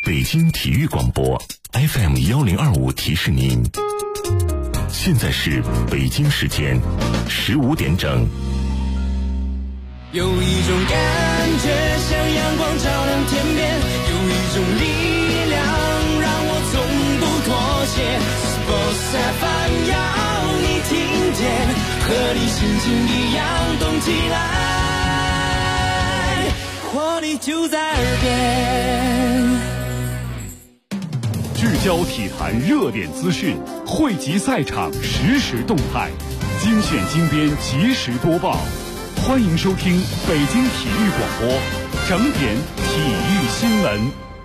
北京体育广播 FM1025提示您，现在是北京时间15点整。 有一种感觉像阳光照亮天边，有一种力量让我从不妥协。Sports FM 要你听见，和你心情一样动起来，活力就在耳边。 聚焦体坛热点资讯，汇集赛场实时动态，精选精编及时播报。欢迎收听北京体育广播整点体育新闻。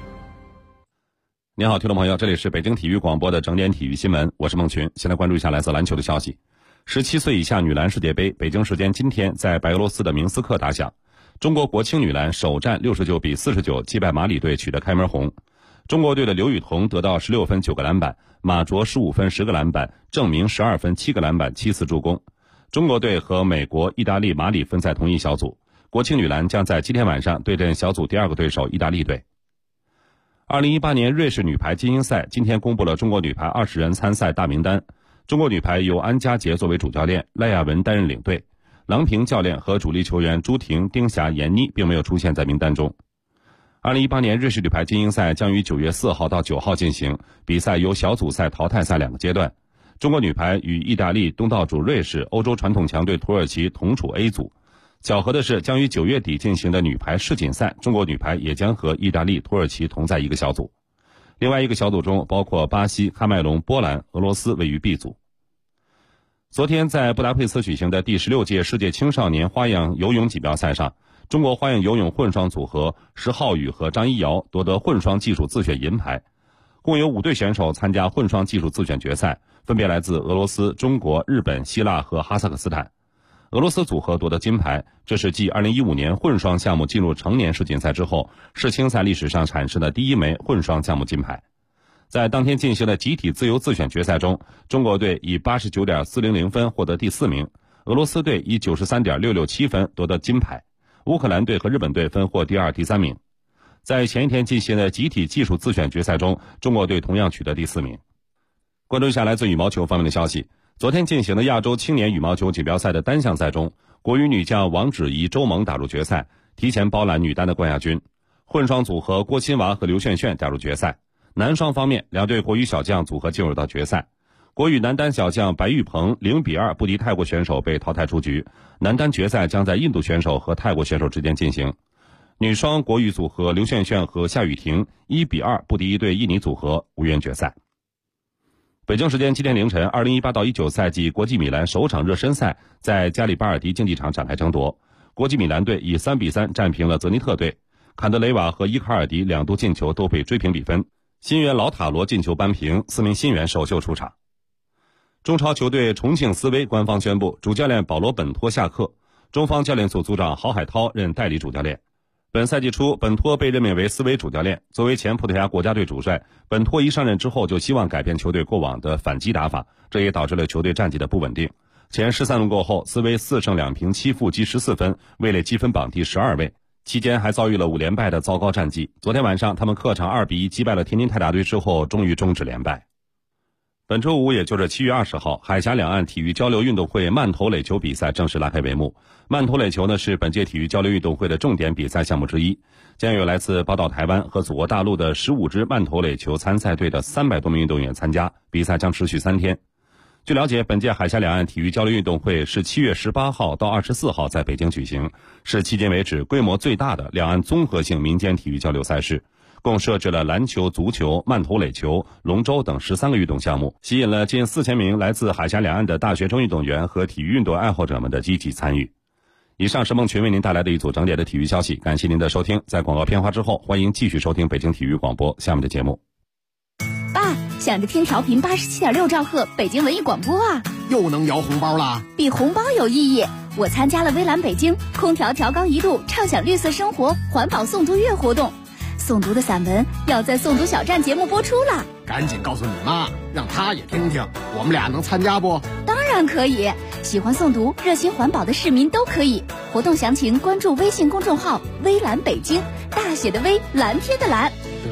您好，听众朋友，这里是北京体育广播的整点体育新闻，我是孟群。现在关注一下来自篮球的消息。17岁以下女篮世界杯，北京时间今天在白俄罗斯的明斯克打响。中国国青女篮首战69比49击败马里队，取得开门红。中国队的刘雨桐得到16分9个篮板，马卓15分10个篮板，郑明12分7个篮板7次助攻。中国队和美国、意大利、马里分在同一小组。国青女篮将在今天晚上对阵小组第2个对手意大利队。2018年瑞士女排精英赛今天公布了中国女排20人参赛大名单。中国女排由安佳杰作为主教练，赖亚文担任领队。郎平教练和主力球员朱婷、丁霞、闫妮并没有出现在名单中。2018年瑞士女排精英赛将于9月4号到9号进行，比赛由小组赛、淘汰赛2个阶段。中国女排与意大利、东道主瑞士、欧洲传统强队土耳其同处 A 组。巧合的是，将于9月底进行的女排世锦赛，中国女排也将和意大利、土耳其同在一个小组。另外一个小组中包括巴西、喀麦隆、波兰、俄罗斯位于 B 组。昨天在布达佩斯举行的第16届世界青少年花样游泳锦标赛上，中国花样游泳混双组合石浩宇和张一瑶夺得混双技术自选银牌。共有5队选手参加混双技术自选决赛，分别来自俄罗斯、中国、日本、希腊和哈萨克斯坦。俄罗斯组合夺得金牌，这是继2015年混双项目进入成年世锦赛之后，世青赛历史上产生的第一枚混双项目金牌。在当天进行的集体自由自选决赛中，中国队以 89.400 分获得第4名，俄罗斯队以 93.667 分夺得金牌，乌克兰队和日本队分获第2、第3名。在前一天进行的集体技术自选决赛中，中国队同样取得第4名。关注一下来自羽毛球方面的消息。昨天进行的亚洲青年羽毛球锦标赛的单项赛中，国羽女将王芷怡、周萌打入决赛，提前包揽女单的冠亚军。混双组合郭钦娃和刘炫炫打入决赛。男双方面，2队国羽小将组合进入到决赛。国羽男单小将白玉鹏0比2不敌泰国选手被淘汰出局。男单决赛将在印度选手和泰国选手之间进行。女双国羽组合刘炫炫和夏雨婷1比2不敌一对印尼组合，无缘决赛。北京时间今天凌晨，2018到19赛季国际米兰首场热身赛在加里巴尔迪竞技场展开争夺。国际米兰队以3比3战平了泽尼特队，坎德雷瓦和伊卡尔迪2度进球都被追平比分。新援老塔罗进球扳平，4名新援首秀出场。中超球队重庆斯威官方宣布，主教练保罗本托下课，中方教练组组长郝海涛任代理主教练。本赛季初，本托被任命为斯威主教练。作为前葡萄牙国家队主帅，本托一上任之后就希望改变球队过往的反击打法，这也导致了球队战绩的不稳定。前13轮过后，斯威4胜2平7负积14分，位列积分榜第12位。期间还遭遇了5连败的糟糕战绩。昨天晚上，他们客场2比1击败了天津泰达队之后，终于终止连败。本周五，也就是7月20号，海峡两岸体育交流运动会慢投垒球比赛正式拉开帷幕。慢投垒球呢是本届体育交流运动会的重点比赛项目之一，将有来自宝岛台湾和祖国大陆的15支慢投垒球参赛队的300多名运动员参加，比赛将持续3天。据了解，本届海峡两岸体育交流运动会是7月18号到24号在北京举行，是迄今为止规模最大的两岸综合性民间体育交流赛事，共设置了篮球、足球、慢投垒球、龙舟等13个运动项目，吸引了近4000名来自海峡两岸的大学生运动员和体育运动爱好者们的积极参与。以上是孟群为您带来的一组整点的体育消息，感谢您的收听。在广告片花之后，欢迎继续收听北京体育广播下面的节目。 爸，想着听调频87.6兆赫北京文艺广播啊， 又能摇红包啦！ 比红包有意义。我参加了微蓝北京空调调高1度畅享绿色生活环保诵读月活动，诵读的散文要在诵读小站节目播出了， 赶紧告诉你妈，让她也听听。我们俩能参加不？ 当然可以，喜欢诵读、热心环保的市民都可以。活动详情关注微信公众号微蓝北京，大写的微，蓝天的蓝。 得嘞。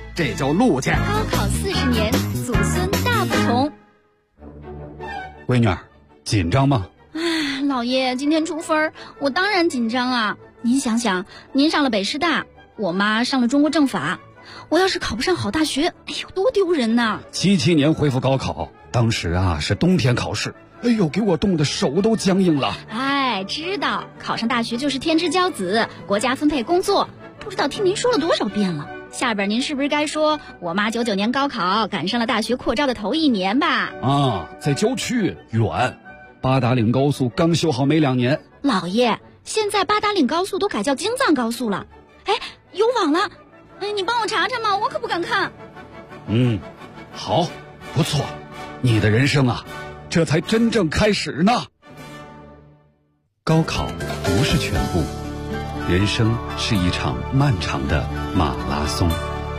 这叫路去。 高考40年，祖孙大不同。 闺女儿，紧张吗？ 老爷，今天出分，我当然紧张啊！您想想，您上了北师大，我妈上了中国政法，我要是考不上好大学，哎呦，多丢人呐 ！77年恢复高考，当时是冬天考试，哎呦，给我冻得手都僵硬了。 哎，知道考上大学就是天之骄子，国家分配工作，不知道听您说了多少遍了。下边您是不是该说我妈99年高考赶上了大学扩招的头1年吧？ 在郊区远。八达岭高速刚修好没2年。 老爷，现在八达岭高速都改叫京藏高速了。哎，有网了，你帮我查查嘛，我可不敢看。 好，不错，你的人生这才真正开始呢。高考不是全部，人生是一场漫长的马拉松。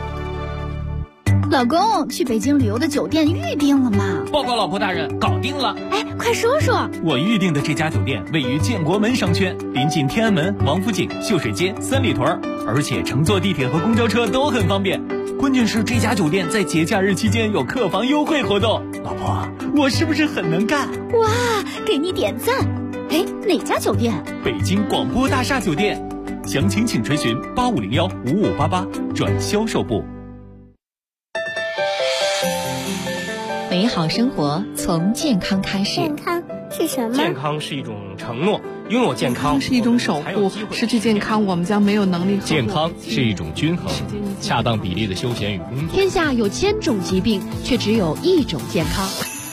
老公，去北京旅游的酒店预定了吗？ 报告老婆大人，搞定了。 哎，快说说。 我预定的这家酒店位于建国门商圈，临近天安门、王府井、秀水街、三里屯，而且乘坐地铁和公交车都很方便。关键是这家酒店在节假日期间有客房优惠活动。老婆，我是不是很能干？ 哇，给你点赞。哎，哪家酒店？ 北京广播大厦酒店。详情请垂询85015588转销售部。 美好生活从健康开始。 健康是什么？ 健康是一种承诺，拥有健康是一种守护，失去健康我们将没有能力。 健康是一种均衡，恰当比例的休闲与工作。 天下有1000种疾病，却只有1种健康。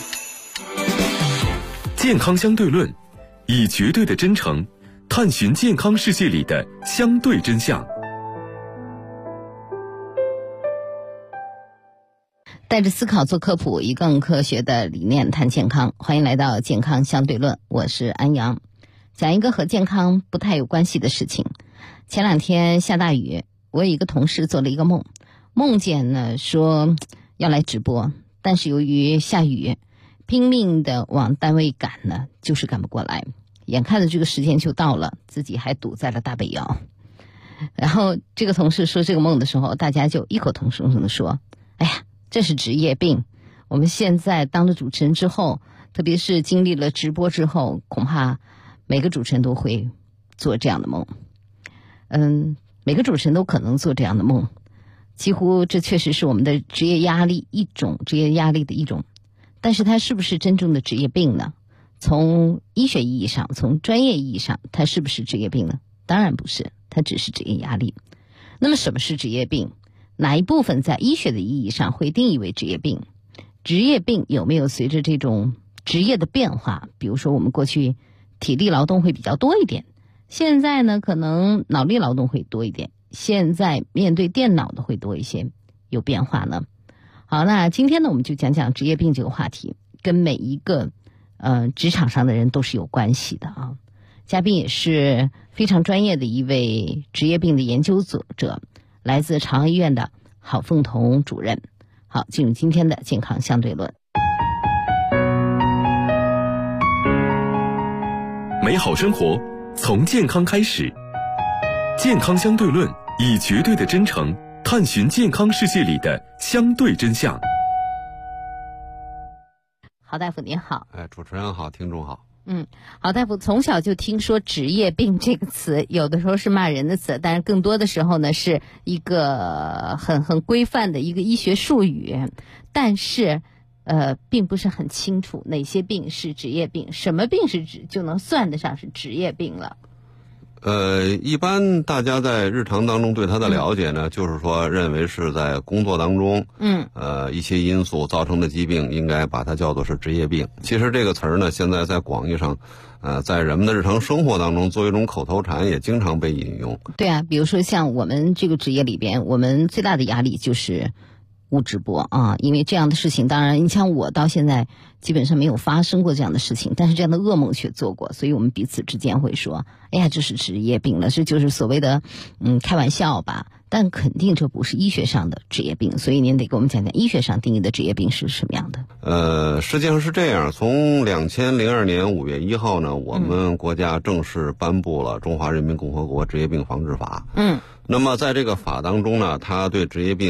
健康相对论，以绝对的真诚探寻健康世界里的相对真相。 带着思考做科普，以更科学的理念谈健康。欢迎来到健康相对论，我是安阳。讲一个和健康不太有关系的事情。前2天下大雨，我有一个同事做了一个梦，梦见呢说要来直播，但是由于下雨，拼命的往单位赶呢，就是赶不过来。眼看着这个时间就到了，自己还堵在了大北窑。然后这个同事说这个梦的时候，大家就异口同声的说，哎呀，这是职业病。我们现在当了主持人之后，特别是经历了直播之后，恐怕每个主持人都会做这样的梦。每个主持人都可能做这样的梦，几乎这确实是我们的职业压力的一种。但是它是不是真正的职业病呢？从医学意义上，从专业意义上，它是不是职业病呢？当然不是，它只是职业压力。那么什么是职业病？哪一部分在医学的意义上会定义为职业病？职业病有没有随着这种职业的变化？比如说我们过去体力劳动会比较多一点，现在呢可能脑力劳动会多一点，现在面对电脑的会多一些，有变化呢？好，那今天呢我们就讲讲职业病这个话题，跟每一个职场上的人都是有关系的啊。嘉宾也是非常专业的一位职业病的研究者，来自长安医院的郝凤彤主任。好，进入今天的健康相对论。 美好生活从健康开始，健康相对论，以绝对的真诚探寻健康世界里的相对真相。 郝大夫您好。 主持人好，听众好。 郝大夫从小就听说职业病这个词，有的时候是骂人的词，但是更多的时候呢是一个很规范的一个医学术语，但是并不是很清楚哪些病是职业病，什么病是就能算得上是职业病了。 一般大家在日常当中对它的了解呢，就是说认为是在工作当中，一些因素造成的疾病，应该把它叫做是职业病。其实这个词儿呢，现在在广义上，在人们的日常生活当中，作为一种口头禅，也经常被引用。 对啊，比如说像我们这个职业里边，我们最大的压力就是误直播啊，因为这样的事情，当然你像我到现在基本上没有发生过这样的事情，但是这样的噩梦却做过，所以我们彼此之间会说，哎呀，这是职业病了，这就是所谓的开玩笑吧，但肯定这不是医学上的职业病，所以您得给我们讲讲医学上定义的职业病是什么样的。 实际上是这样，从2002年5月1号呢，我们国家正式颁布了《中华人民共和国职业病防治法》。那么在这个法当中呢，它对职业病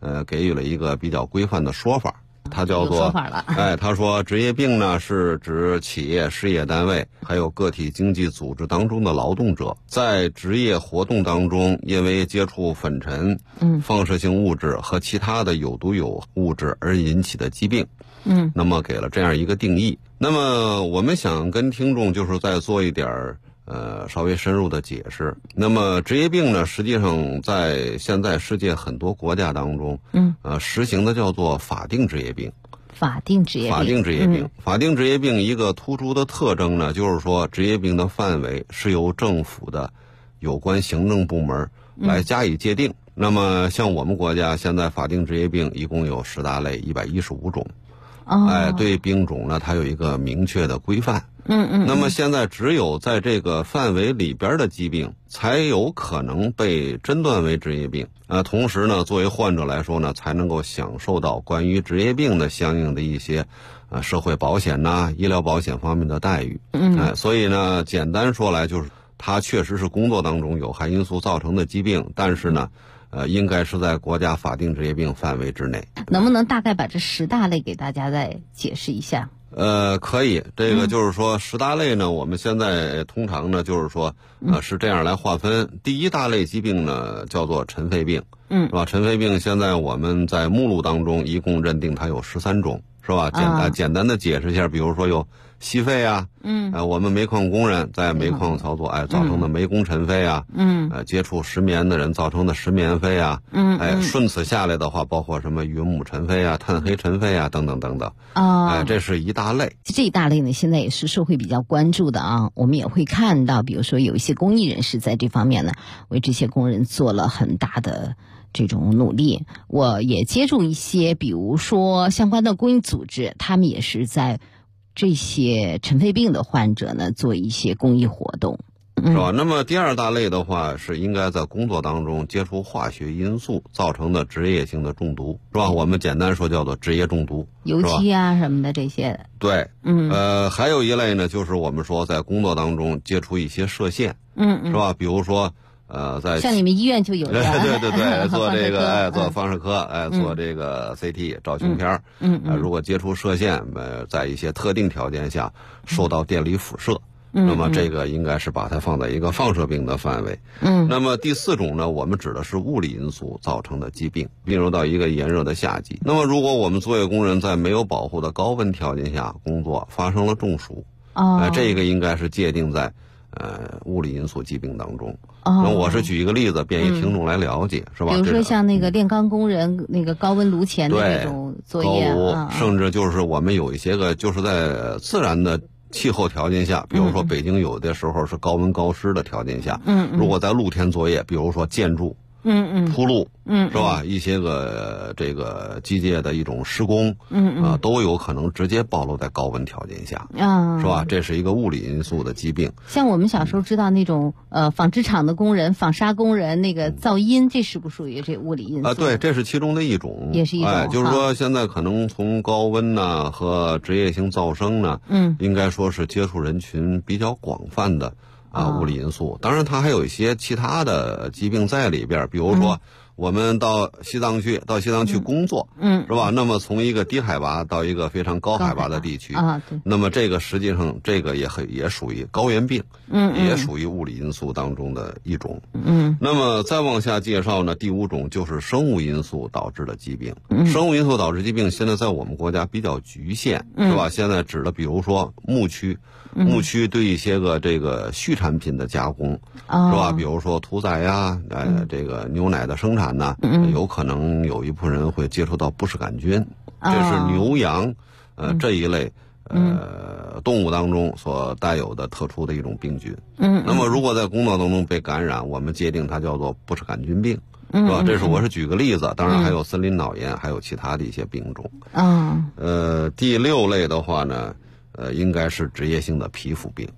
给予了一个比较规范的说法。它叫做有说法了。 他说职业病呢是指企业、事业单位还有个体经济组织当中的劳动者在职业活动当中因为接触粉尘、放射性物质和其他的有毒有物质而引起的疾病。那么给了这样一个定义。那么我们想跟听众就是再做一点稍微深入的解释。那么职业病呢，实际上在现在世界很多国家当中，实行的叫做法定职业病。 法定职业病。 法定职业病一个突出的特征呢，就是说职业病的范围是由政府的有关行政部门来加以界定。那么像我们国家现在法定职业病一共有10大类115种。对病种呢，它有一个明确的规范。那么现在只有在这个范围里边的疾病，才有可能被诊断为职业病。同时呢，作为患者来说呢，才能够享受到关于职业病的相应的一些社会保险呐、医疗保险方面的待遇。所以呢，简单说来就是，它确实是工作当中有害因素造成的疾病，但是呢。应该是在国家法定职业病范围之内。 能不能大概把这10大类给大家再解释一下？ 可以。这个就是说10大类呢，我们现在通常呢就是说，是这样来划分。第一大类疾病呢叫做尘肺病，是吧？尘肺病现在我们在目录当中一共认定它有13种，是吧？简单的解释一下，比如说有吸肺啊，我们煤矿工人在煤矿操作，造成的煤工尘肺啊，接触石棉的人造成的石棉肺啊，顺此下来的话，包括什么云母尘肺啊、炭黑尘肺啊等等等等。这是一大类。 这一大类呢，现在也是社会比较关注的啊。我们也会看到，比如说有一些公益人士在这方面呢，为这些工人做了很大的这种努力。我也接触一些，比如说相关的公益组织，他们也是在这些尘肺病的患者呢做一些公益活动， 是吧？那么第二大类的话，是应该在工作当中接触化学因素造成的职业性的中毒，是吧？我们简单说叫做职业中毒， 油漆啊什么的这些。 对，还有一类呢，就是我们说在工作当中接触一些射线，是吧？比如说在像你们医院就有的， 对，做这个做放射科，做这个 CT 照胸片，如果接触射线，在一些特定条件下受到电离辐射，那么这个应该是把它放在一个放射病的范围。那么第4种呢，我们指的是物理因素造成的疾病，进入到一个炎热的夏季。那么如果我们作业工人在没有保护的高温条件下工作，发生了中暑，这个应该是界定在物理因素疾病当中。那我是举一个例子，便于听众来了解，是吧？ 比如说像那个炼钢工人，那个高温炉前的那种作业， 甚至就是我们有一些个就是在自然的气候条件下，比如说北京有的时候是高温高湿的条件下，如果在露天作业，比如说建筑，铺路，是吧？一些个这个机械的一种施工，都有可能直接暴露在高温条件下，是吧？这是一个物理因素的疾病。 像我们小时候知道那种纺织厂的工人、纺纱工人那个噪音，这属不属于这物理因素？ 对，这是其中的一种， 也是一种。 就是说现在可能从高温呢和职业性噪声呢，应该说是接触人群比较广泛的。物理因素，当然它还有一些其他的疾病在里边，比如说我们到西藏去工作，是吧？那么从一个低海拔到一个非常高海拔的地区， 对， 那么这个实际上这个也属于高原病，也属于物理因素当中的一种。那么再往下介绍呢，第5种就是生物因素导致的疾病。生物因素导致疾病现在在我们国家比较局限，是吧？现在指的比如说牧区对一些个这个畜产品的加工，是吧？比如说屠宰呀，这个牛奶的生产呢，有可能有一部分人会接触到不适杆菌，这是牛羊这一类动物当中所带有的特殊的一种病菌。那么如果在工作当中被感染，我们界定它叫做不适杆菌病，是吧？我是举个例子，当然还有森林脑炎，还有其他的一些病种。第6类的话呢，应该是职业性的皮肤病。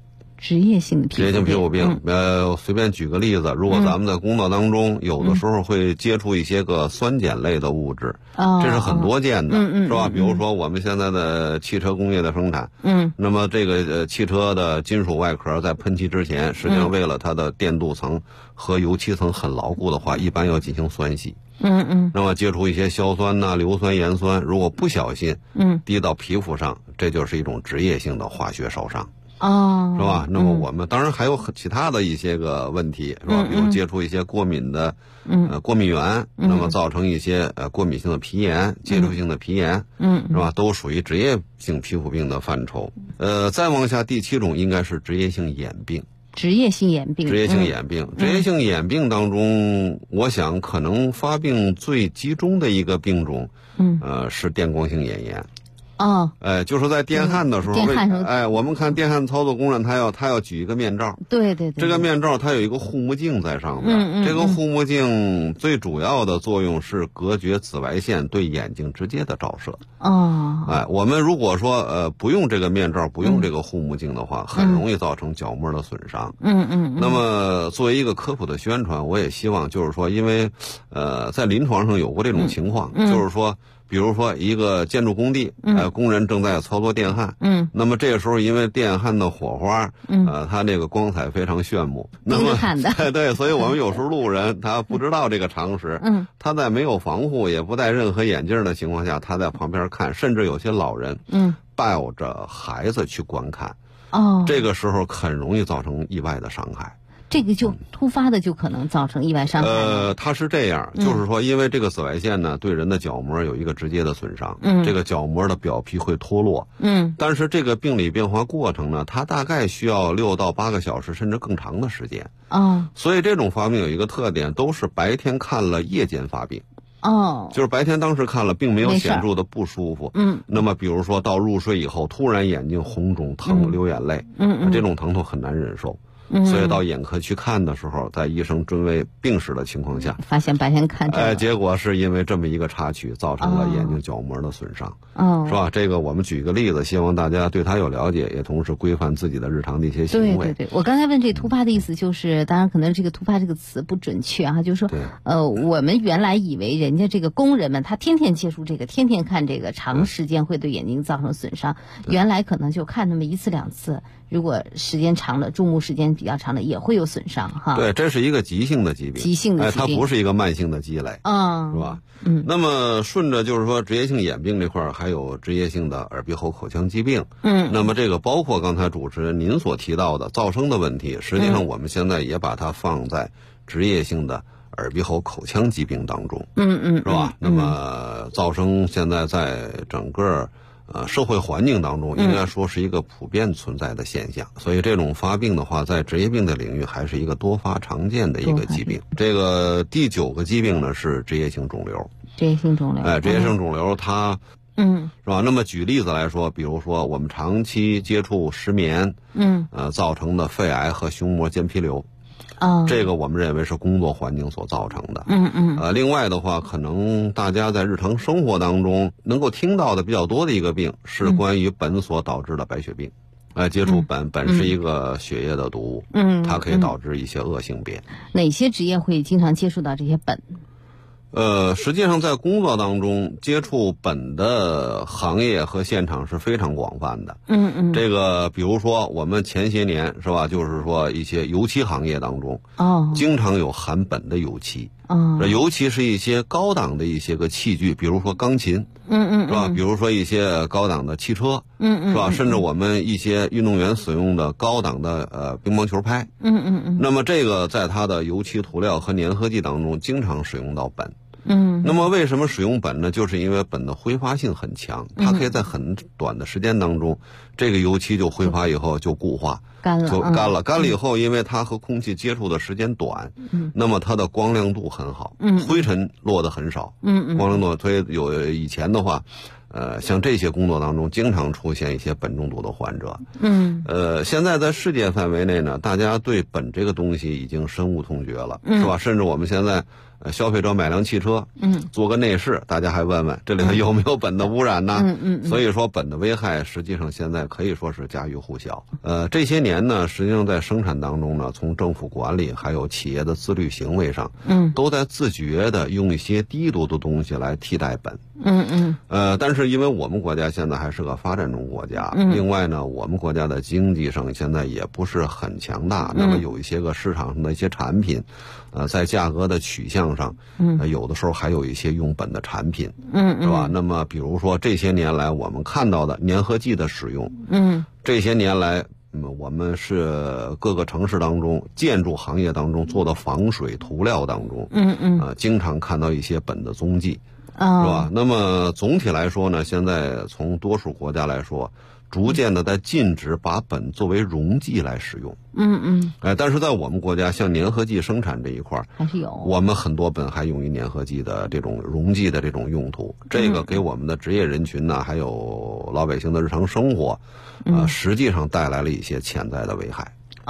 职业性的皮肤病，随便举个例子，如果咱们在工作当中，有的时候会接触一些个酸碱类的物质，这是很多见的，是吧？比如说我们现在的汽车工业的生产，那么这个汽车的金属外壳在喷漆之前，实际上为了它的电镀层和油漆层很牢固的话，一般要进行酸洗。那么接触一些硝酸呐、硫酸、盐酸，如果不小心，滴到皮肤上，这就是一种职业性的化学烧伤。是吧？那么我们当然还有其他的一些个问题，是吧？比如接触一些过敏的，过敏源，那么造成一些过敏性的皮炎、接触性的皮炎，是吧？都属于职业性皮肤病的范畴。再往下第7种应该是职业性眼病。 职业性眼病， 职业性眼病，职业性眼病当中，我想可能发病最集中的一个病种，是电光性眼炎。就是在电焊的时候，我们看电焊操作工人，他要举一个面罩， 对， 这个面罩它有一个护目镜在上面，这个护目镜最主要的作用是隔绝紫外线对眼睛直接的照射。我们如果说不用这个面罩，不用这个护目镜的话，很容易造成角膜的损伤。那么作为一个科普的宣传，我也希望就是说，因为在临床上有过这种情况，就是说。比如说一个建筑工地，工人正在操作电焊，那么这个时候因为电焊的火花，它那个光彩非常炫目，那么对，所以我们有时候路人他不知道这个常识，他在没有防护也不戴任何眼镜的情况下，他在旁边看，甚至有些老人，抱着孩子去观看，这个时候很容易造成意外的伤害。 这个就突发的就可能造成意外伤害。 它是这样，就是说，因为这个紫外线呢，对人的角膜有一个直接的损伤，这个角膜的表皮会脱落，但是这个病理变化过程呢，它大概需要6到8个小时甚至更长的时间。所以这种发病有一个特点，都是白天看了，夜间发病。就是白天当时看了，并没有显著的不舒服。那么比如说到入睡以后，突然眼睛红肿疼，流眼泪，这种疼痛很难忍受。所以到眼科去看的时候，在医生尊为病史的情况下， 发现白天看结果是因为这么一个插曲，造成了眼睛角膜的损伤，是吧？这个我们举一个例子，希望大家对他有了解，也同时规范自己的日常的一些行为。 对，我刚才问这突发的意思就是，当然可能这个突发这个词不准确啊，就是说，我们原来以为人家这个工人们他天天接触这个，天天看这个，长时间会对眼睛造成损伤，原来可能就看那么1次2次。如果时间长了，注目时间比较长了，也会有损伤哈。 对，这是一个急性的疾病，它不是一个慢性的积累，是吧？那么顺着就是说，职业性眼病这块还有职业性的耳鼻喉口腔疾病。那么这个包括刚才主持人您所提到的噪声的问题，实际上我们现在也把它放在职业性的耳鼻喉口腔疾病当中，是吧？那么噪声现在在整个社会环境当中应该说是一个普遍存在的现象，所以这种发病的话，在职业病的领域还是一个多发常见的一个疾病。这个第9个疾病呢是职业性肿瘤。 职业性肿瘤， 职业性肿瘤它，是吧？那么举例子来说，比如说我们长期接触石棉，造成的肺癌和胸膜间皮瘤。这个我们认为是工作环境所造成的。另外的话，可能大家在日常生活当中能够听到的比较多的一个病是关于苯所导致的白血病。接触苯是一个血液的毒物，它可以导致一些恶性病。 哪些职业会经常接触到这些苯？ 实际上在工作当中接触苯的行业和现场是非常广泛的。这个比如说我们前些年是吧，就是说一些油漆行业当中，经常有含苯的油漆。尤其是一些高档的一些个器具，比如说钢琴，是吧？比如说一些高档的汽车，是吧？甚至我们一些运动员所用的高档的乒乓球拍，那么这个在它的油漆涂料和粘合剂当中经常使用到苯。那么为什么使用苯呢？就是因为苯的挥发性很强，它可以在很短的时间当中，这个油漆就挥发以后就固化，干了以后，因为它和空气接触的时间短，那么它的光亮度很好，灰尘落得很少，光亮度。所以以前的话， 像这些工作当中经常出现一些苯中毒的患者。现在在世界范围内呢，大家对苯这个东西已经深恶痛绝了，是吧？甚至我们现在消费者买辆汽车，做个内饰，大家还问问这里头有没有苯的污染呢？所以说苯的危害实际上现在可以说是家喻户晓。这些年呢，实际上在生产当中呢，从政府管理还有企业的自律行为上，都在自觉的用一些低毒的东西来替代苯。但是因为我们国家现在还是个发展中国家，另外呢，我们国家的经济上现在也不是很强大，那么有一些个市场上的一些产品，在价格的取向上，有的时候还有一些用苯的产品，是吧？那么比如说这些年来我们看到的粘合剂的使用，这些年来，我们是各个城市当中建筑行业当中做的防水涂料当中，经常看到一些苯的踪迹。是吧？那么总体来说呢，现在从多数国家来说，逐渐的在禁止把苯作为溶剂来使用。但是在我们国家，像粘合剂生产这一块还是有， 我们很多苯还用于粘合剂的这种溶剂的这种用途。这个给我们的职业人群呢，还有老百姓的日常生活，实际上带来了一些潜在的危害。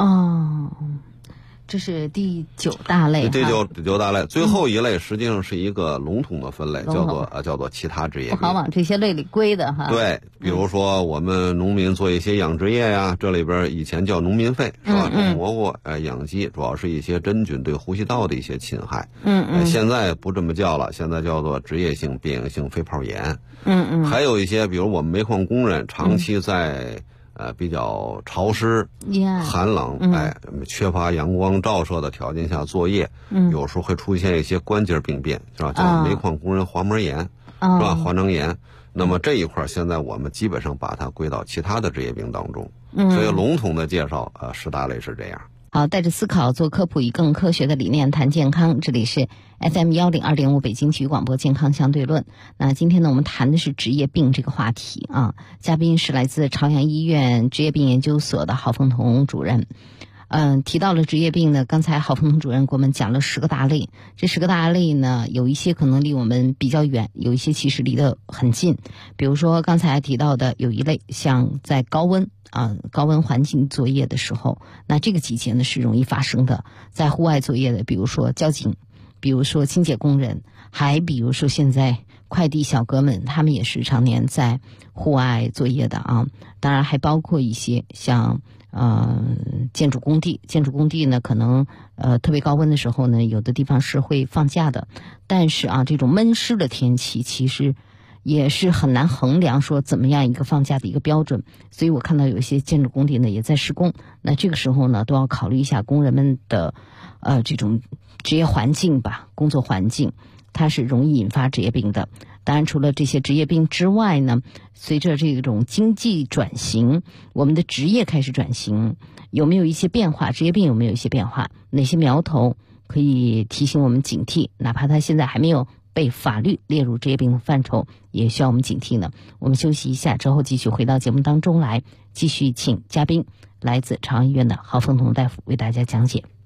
这是第9大类。 第九大类，最后一类实际上是一个笼统的分类，叫做其他职业病。 不好往这些类里归的哈。 对，比如说我们农民做一些养殖业呀，这里边以前叫农民费，是吧？种蘑菇、养鸡，主要是一些真菌对呼吸道的一些侵害。现在不这么叫了，现在叫做职业性变应性肺泡炎。还有一些，比如我们煤矿工人长期在比较潮湿、寒冷，缺乏阳光照射的条件下作业，有时候会出现一些关节病变，是吧？叫煤矿工人滑膜炎，是吧？滑囊炎。那么这一块现在我们基本上把它归到其他的职业病当中。所以笼统的介绍，10大类是这样。 好，带着思考做科普，以更科学的理念谈健康。这里是 FM 102.5北京体育广播健康相对论。那今天呢，我们谈的是职业病这个话题啊。嘉宾是来自朝阳医院职业病研究所的郝凤彤主任。提到了职业病呢，刚才郝凤彤主任给我们讲了10个大类。这10个大类呢，有一些可能离我们比较远，有一些其实离得很近。比如说刚才提到的有一类，像在高温环境作业的时候，那这个季节呢是容易发生的。在户外作业的，比如说交警，比如说清洁工人，还比如说现在快递小哥们，他们也是常年在户外作业的啊。当然还包括一些像建筑工地呢，可能特别高温的时候呢，有的地方是会放假的。但是这种闷湿的天气其实也是很难衡量说怎么样一个放假的一个标准。所以我看到有一些建筑工地呢也在施工，那这个时候呢都要考虑一下工人们的这种职业环境吧，工作环境它是容易引发职业病的。当然除了这些职业病之外呢，随着这种经济转型，我们的职业开始转型，有没有一些变化？职业病有没有一些变化？哪些苗头可以提醒我们警惕？哪怕它现在还没有被法律列入职业病的范畴，也需要我们警惕呢。我们休息一下之后继续回到节目当中来，继续请嘉宾来自朝阳医院的郝凤彤大夫为大家讲解。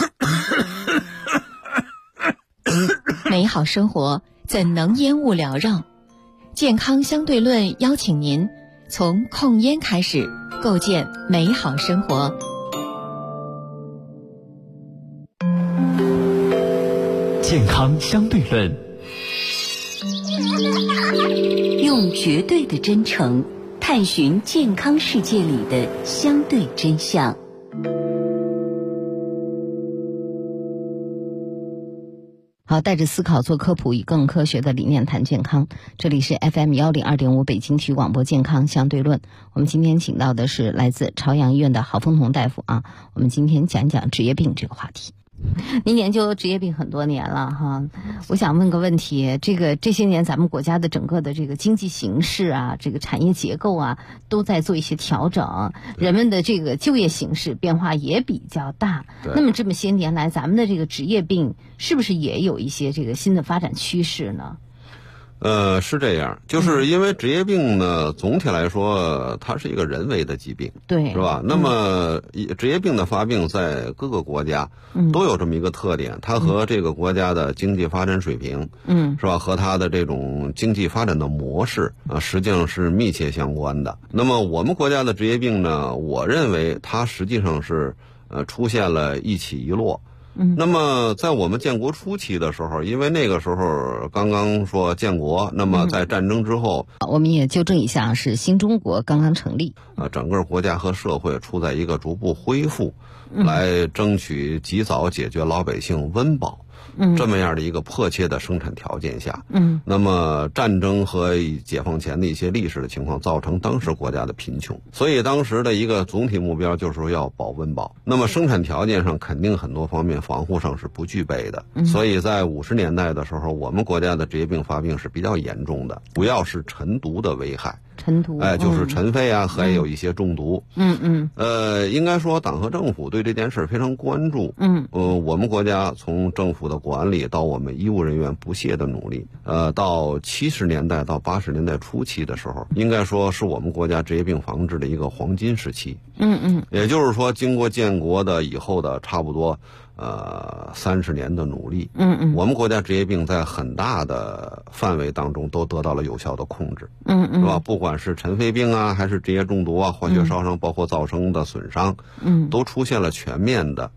美好生活怎能烟雾缭绕？健康相对论邀请您从控烟开始，构建美好生活。 健康相对论， 用绝对的真诚探寻健康世界里的相对真相。 好，带着思考做科普，以更科学的理念谈健康。这里是 FM 102.5北京体育广播健康相对论。我们今天请到的是来自朝阳医院的郝凤彤大夫啊。我们今天讲讲职业病这个话题。您研究职业病很多年了哈，我想问个问题，这些年咱们国家的整个的这个经济形势啊，这个产业结构啊，都在做一些调整，人们的这个就业形势变化也比较大。那么这么些年来，咱们的这个职业病是不是也有一些这个新的发展趋势呢？ 是这样，就是因为职业病呢，总体来说它是一个人为的疾病， 对， 是吧？那么职业病的发病在各个国家都有这么一个特点，它和这个国家的经济发展水平，是吧？和它的这种经济发展的模式实际上是密切相关的。那么我们国家的职业病呢，我认为它实际上是出现了一起一落。那么在我们建国初期的时候，因为那个时候刚刚说建国，那么在战争之后， 我们也纠正一下，是新中国刚刚成立， 整个国家和社会处在一个逐步恢复，来争取及早解决老百姓温饱这么样的一个迫切的生产条件下，那么战争和解放前的一些历史的情况造成当时国家的贫穷，所以当时的一个总体目标就是说要保温饱。那么生产条件上肯定很多方面防护上是不具备的，所以在50年代的时候，我们国家的职业病发病是比较严重的，主要是尘毒的危害。 尘毒， 就是尘肺啊，还有一些中毒。应该说党和政府对这件事非常关注。我们国家从政府的管理到我们医务人员不懈的努力，到70年代到80年代初期的时候，应该说是我们国家职业病防治的一个黄金时期。也就是说，经过建国的以后的差不多30年的努力，我们国家职业病在很大的范围当中都得到了有效的控制，是吧？不管是尘肺病啊，还是职业中毒啊、化学烧伤，包括造成的损伤，都出现了全面的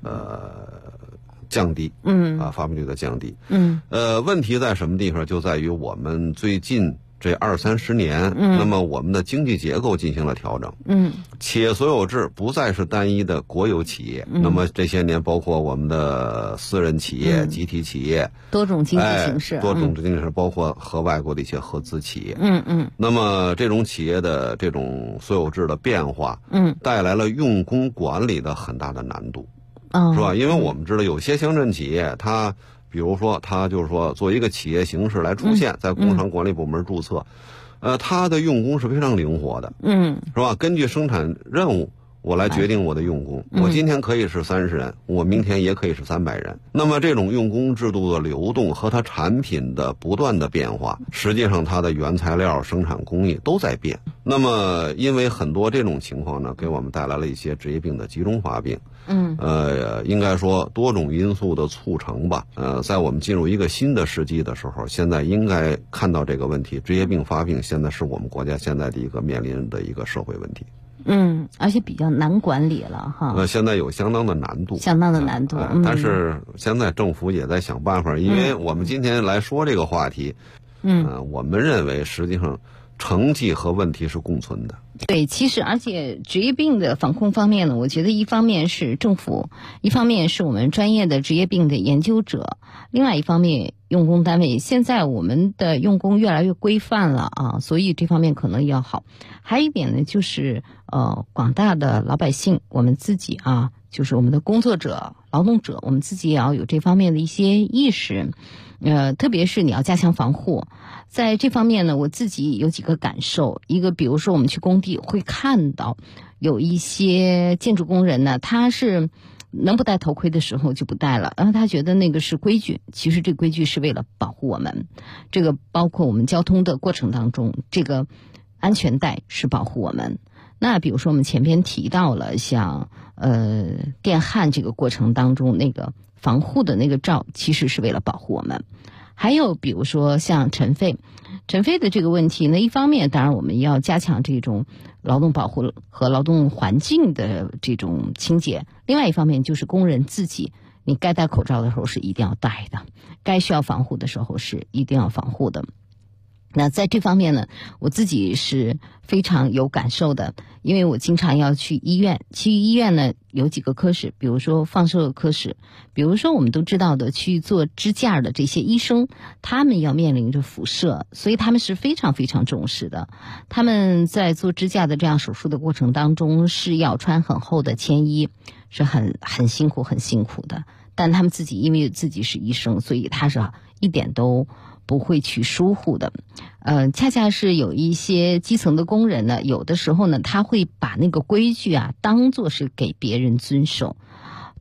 降低，发病率的降低。问题在什么地方？就在于我们最近这20-30年，那么我们的经济结构进行了调整，企业所有制不再是单一的国有企业，那么这些年包括我们的私人企业、集体企业， 多种经济形式， 多种经济形式，包括和外国的一些合资企业，那么这种企业的这种所有制的变化，带来了用工管理的很大的难度，是吧？因为我们知道有些乡镇企业，它比如说，他就是说做一个企业形式来出现在工商管理部门注册，他的用工是非常灵活的，是吧？根据生产任务，我来决定我的用工。我今天可以是30人，我明天也可以是300人。那么这种用工制度的流动和它产品的不断的变化，实际上它的原材料、生产工艺都在变。那么因为很多这种情况呢，给我们带来了一些职业病的集中发病。应该说多种因素的促成吧。在我们进入一个新的世纪的时候，现在应该看到这个问题，职业病发病现在是我们国家现在的一个面临的一个社会问题。 而且比较难管理了哈。 现在有相当的难度，但是现在政府也在想办法，因为我们今天来说这个话题，我们认为实际上成绩和问题是共存的。 对，其实而且职业病的防控方面呢，我觉得一方面是政府，一方面是我们专业的职业病的研究者，另外一方面用工单位。现在我们的用工越来越规范了啊，所以这方面可能要好。还有一点呢，就是广大的老百姓，我们自己啊，就是我们的工作者、劳动者，我们自己也要有这方面的一些意识。特别是你要加强防护，在这方面呢，我自己有几个感受。一个，比如说我们去工地会看到有一些建筑工人呢，他是能不戴头盔的时候就不戴了，然后他觉得那个是规矩，其实这个规矩是为了保护我们。这个包括我们交通的过程当中，这个安全带是保护我们。那比如说我们前边提到了像电焊这个过程当中那个防护的那个罩，其实是为了保护我们。还有比如说像尘肺的这个问题呢，一方面当然我们要加强这种劳动保护和劳动环境的这种清洁，另外一方面就是工人自己，你该戴口罩的时候是一定要戴的，该需要防护的时候是一定要防护的。那在这方面呢，我自己是非常有感受的，因为我经常要去医院。去医院呢有几个科室，比如说放射科室，比如说我们都知道的去做支架的这些医生，他们要面临着辐射，所以他们是非常非常重视的。他们在做支架的这样手术的过程当中是要穿很厚的铅衣，是很辛苦的。但他们自己因为自己是医生，所以他是一点都不会去疏忽的。恰恰是有一些基层的工人呢，有的时候呢他会把那个规矩啊当作是给别人遵守，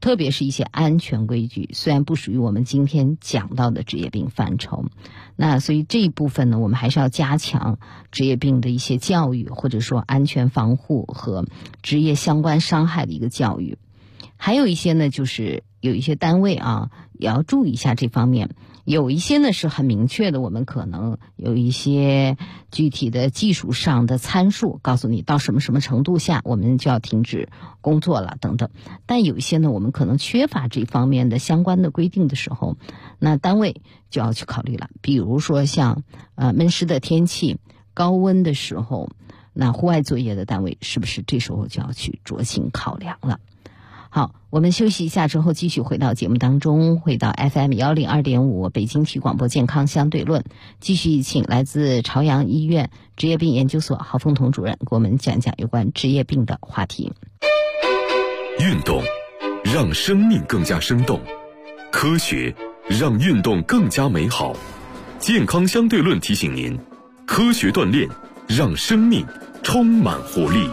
特别是一些安全规矩，虽然不属于我们今天讲到的职业病范畴，那所以这一部分呢，我们还是要加强职业病的一些教育，或者说安全防护和职业相关伤害的一个教育。还有一些呢，就是有一些单位啊，也要注意一下这方面。有一些呢是很明确的，我们可能有一些具体的技术上的参数，告诉你到什么什么程度下我们就要停止工作了等等。但有一些呢，我们可能缺乏这方面的相关的规定的时候，那单位就要去考虑了。比如说像闷湿的天气、高温的时候，那户外作业的单位是不是这时候就要去酌情考量了？好，我们休息一下之后继续回到节目当中，回到 FM102.5 北京体育广播健康相对论，继续请来自朝阳医院职业病研究所郝凤彤主任给我们讲讲有关职业病的话题。 运动让生命更加生动，科学让运动更加美好。健康相对论提醒您，科学锻炼让生命充满活力。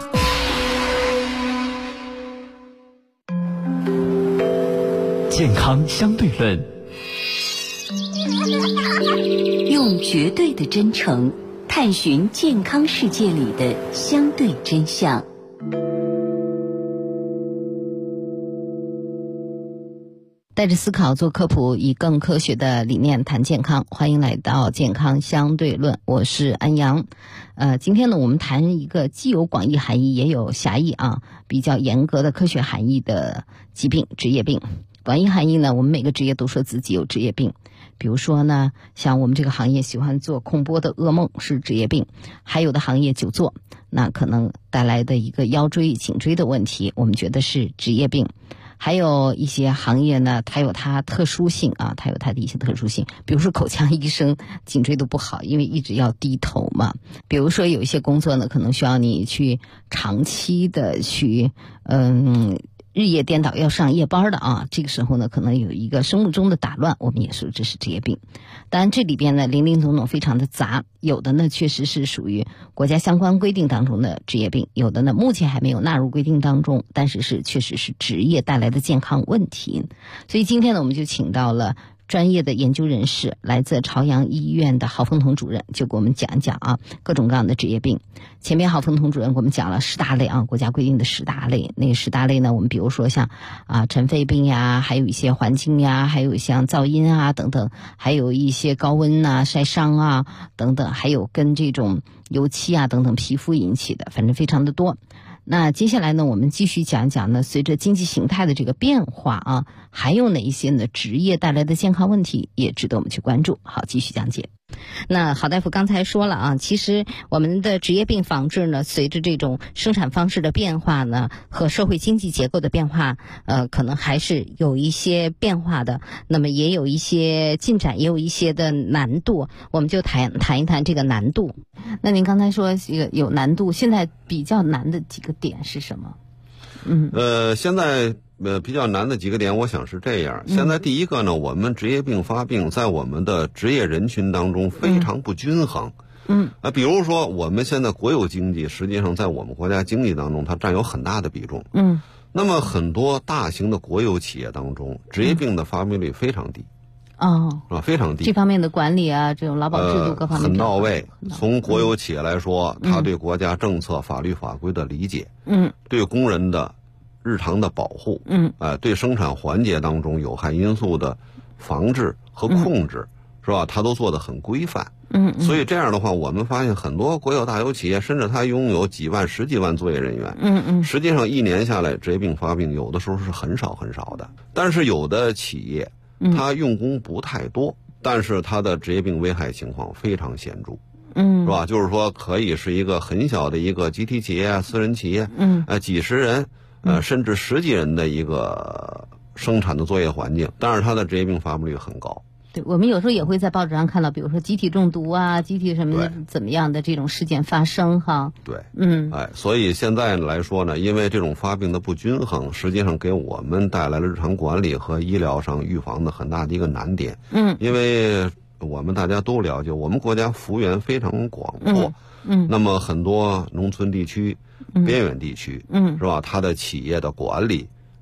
健康相对论， 用绝对的真诚探寻健康世界里的相对真相。 带着思考做科普，以更科学的理念谈健康。欢迎来到健康相对论，我是安阳。今天呢，我们谈一个既有广义含义也有狭义比较严格的科学含义的疾病——职业病。广义含义呢，我们每个职业都说自己有职业病。比如说呢，像我们这个行业喜欢做空播的噩梦是职业病，还有的行业久坐，那可能带来的一个腰椎、颈椎的问题，我们觉得是职业病。还有一些行业呢，它有它特殊性它有它的一些特殊性，比如说口腔医生颈椎都不好，因为一直要低头嘛。比如说有一些工作呢，可能需要你去长期的去日夜颠倒要上夜班的这个时候呢，可能有一个生物钟的打乱，我们也说这是职业病。当然这里边呢林林总总非常的杂，有的呢确实是属于国家相关规定当中的职业病，有的呢目前还没有纳入规定当中，但是确实是职业带来的健康问题。所以今天呢，我们就请到了专业的研究人士，来自朝阳医院的郝凤彤主任，就给我们讲一讲各种各样的职业病。前面郝凤彤主任给我们讲了10大类国家规定的10大类。那个10大类呢，我们比如说像尘肺病呀，还有一些环境呀，还有像噪音等等，还有一些高温晒伤等等，还有跟这种油漆等等皮肤引起的，反正非常的多。那接下来呢，我们继续讲一讲呢，随着经济形态的这个变化还有哪一些呢职业带来的健康问题也值得我们去关注。好，继续讲解。那郝大夫刚才说了其实我们的职业病防治呢，随着这种生产方式的变化呢和社会经济结构的变化，可能还是有一些变化的，那么也有一些进展，也有一些的难度，我们就谈一谈这个难度。那您刚才说有难度，现在比较难的几个点是什么？ 现在比较难的几个点，我想是这样。现在第一个呢，我们职业病发病在我们的职业人群当中非常不均衡。比如说我们现在国有经济，实际上在我们国家经济当中，它占有很大的比重。那么很多大型的国有企业当中，职业病的发病率非常低。非常低。 这方面的管理这种劳保制度各方面很到位。从国有企业来说，它对国家政策、法律法规的理解，对工人的日常的保护，对生产环节当中有害因素的防治和控制，是吧？它都做得很规范。所以这样的话，我们发现很多国有大有企业，甚至它拥有几万、10几万作业人员，实际上1年下来，职业病发病有的时候是很少很少的。但是有的企业，它用工不太多，但是它的职业病危害情况非常显著。是吧？就是说，可以是一个很小的一个集体企业、私人企业，几十人，甚至10几人的一个生产的作业环境，但是它的职业病发病率很高。 对，我们有时候也会在报纸上看到，比如说集体中毒集体什么的怎么样的这种事件发生对，所以现在来说呢，因为这种发病的不均衡，实际上给我们带来了日常管理和医疗上预防的很大的一个难点。因为我们大家都了解，我们国家幅员非常广阔，那么很多农村地区、边远地区，是吧？它的企业的管理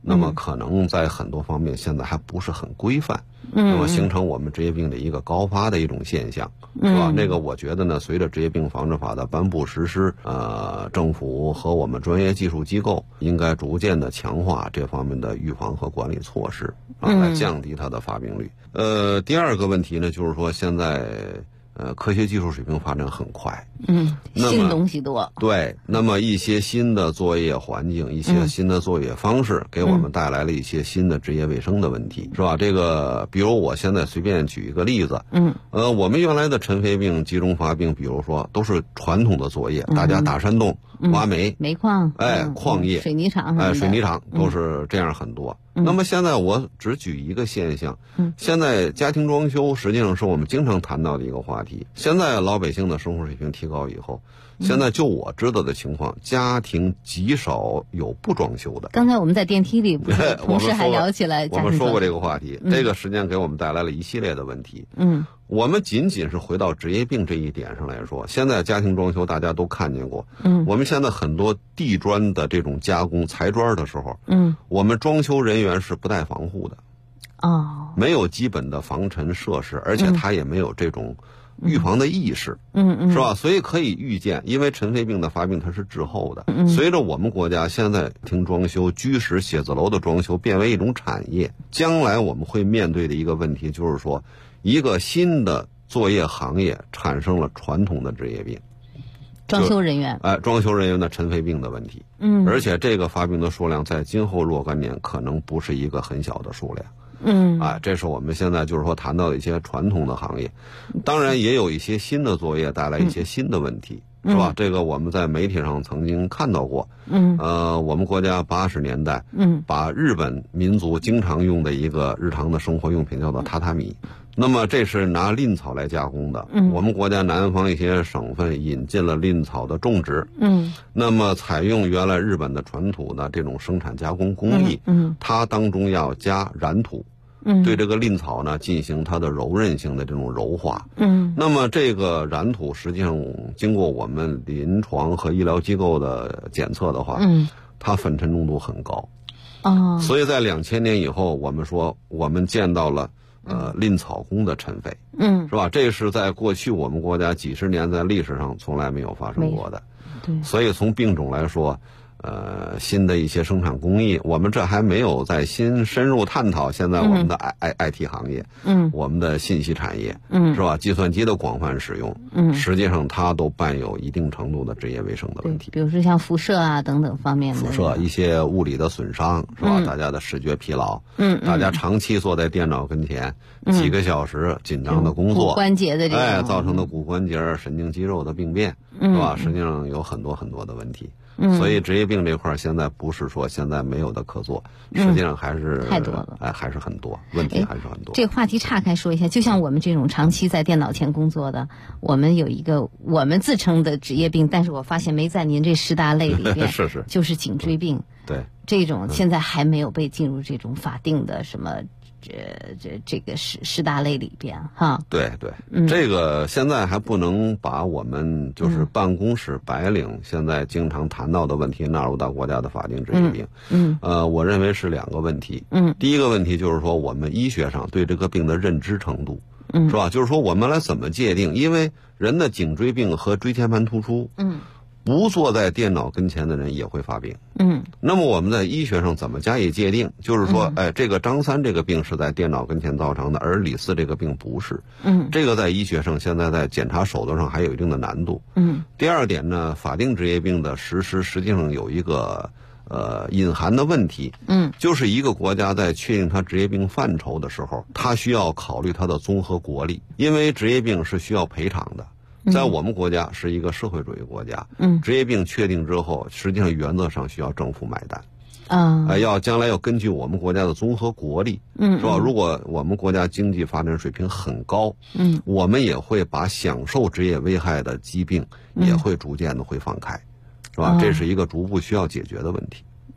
那么可能在很多方面现在还不是很规范，那么形成我们职业病的一个高发的一种现象，是吧？那个我觉得呢，随着职业病防治法的颁布实施，政府和我们专业技术机构应该逐渐的强化这方面的预防和管理措施，来降低它的发病率。第二个问题呢，就是说现在科学技术水平发展很快， 新东西多。 对，那么一些新的作业环境，一些新的作业方式，给我们带来了一些新的职业卫生的问题，是吧？这个，比如我现在随便举一个例子，我们原来的尘肺病、集中发病，比如说都是传统的作业，大家打山洞、挖煤、 煤矿， 矿业、 水泥厂， 水泥厂都是这样很多。那么现在我只举一个现象，现在家庭装修实际上是我们经常谈到的一个话题。现在老百姓的生活水平提高以后，现在就我知道的情况，家庭极少有不装修的。 刚才我们在电梯里不是同事还聊起来， 我们说过这个话题，这个实际上给我们带来了一系列的问题。我们仅仅是回到职业病这一点上来说，现在家庭装修大家都看见过，我们现在很多地砖的这种加工裁砖的时候，我们装修人员是不带防护的，没有基本的防尘设施，而且他也没有这种预防的意识，是吧？所以可以预见，因为尘肺病的发病它是滞后的，随着我们国家现在厅装修、居室、写字楼的装修变为一种产业，将来我们会面对的一个问题就是说，一个新的作业行业产生了传统的职业病， 装修人员， 装修人员的尘肺病的问题，而且这个发病的数量在今后若干年可能不是一个很小的数量。这是我们现在就是说谈到的一些传统的行业，当然也有一些新的作业带来一些新的问题，是吧？这个我们在媒体上曾经看到过。我们国家80年代，把日本民族经常用的一个日常的生活用品叫做榻榻米，那么这是拿蔺草来加工的。我们国家南方一些省份引进了蔺草的种植，那么采用原来日本的传统的这种生产加工工艺，它当中要加染土。对这个蔺草呢进行它的柔韧性的这种柔化，那么这个染土实际上经过我们临床和医疗机构的检测的话，它粉尘浓度很高，所以在2000年以后，我们说我们见到了蔺草工的尘肺，是吧？这是在过去我们国家几十年在历史上从来没有发生过的，所以从病种来说。新的一些生产工艺，我们这还没有在深入探讨。现在我们的IT 行业，我们的信息产业，是吧？计算机的广泛使用，实际上它都伴有一定程度的职业卫生的问题。 比如说像辐射啊等等方面的。 辐射一些物理的损伤，是吧？大家的视觉疲劳，大家长期坐在电脑跟前，几个小时紧张的工作， 骨关节的这个， 造成的骨关节、神经肌肉的病变，是吧？实际上有很多很多的问题。所以职业病这块现在不是说现在没有的可做，实际上还是太多了， 还是很多问题，还是很多。 这个话题岔开说一下，就像我们这种长期在电脑前工作的，我们有一个我们自称的职业病，但是我发现没在您这10大类里边， 是就是颈椎病。 对， 这种现在还没有被进入这种法定的什么。这个10大类里边哈， 对，这个现在还不能把我们就是办公室白领现在经常谈到的问题纳入到国家的法定职业病。我认为是2个问题。第一个问题就是说我们医学上对这个病的认知程度，是吧？就是说我们来怎么界定？因为人的颈椎病和椎间盘突出，不坐在电脑跟前的人也会发病。那么我们在医学上怎么加以界定？就是说，这个张三这个病是在电脑跟前造成的，而李四这个病不是。这个在医学上现在在检查手段上还有一定的难度。第二点呢，法定职业病的实施实际上有一个隐含的问题。就是一个国家在确定它职业病范畴的时候，它需要考虑它的综合国力，因为职业病是需要赔偿的。在我们国家是一个社会主义国家，职业病确定之后，实际上原则上需要政府买单，将来要根据我们国家的综合国力，是吧？如果我们国家经济发展水平很高，我们也会把享受职业危害的疾病也会逐渐的会放开，是吧？这是一个逐步需要解决的问题。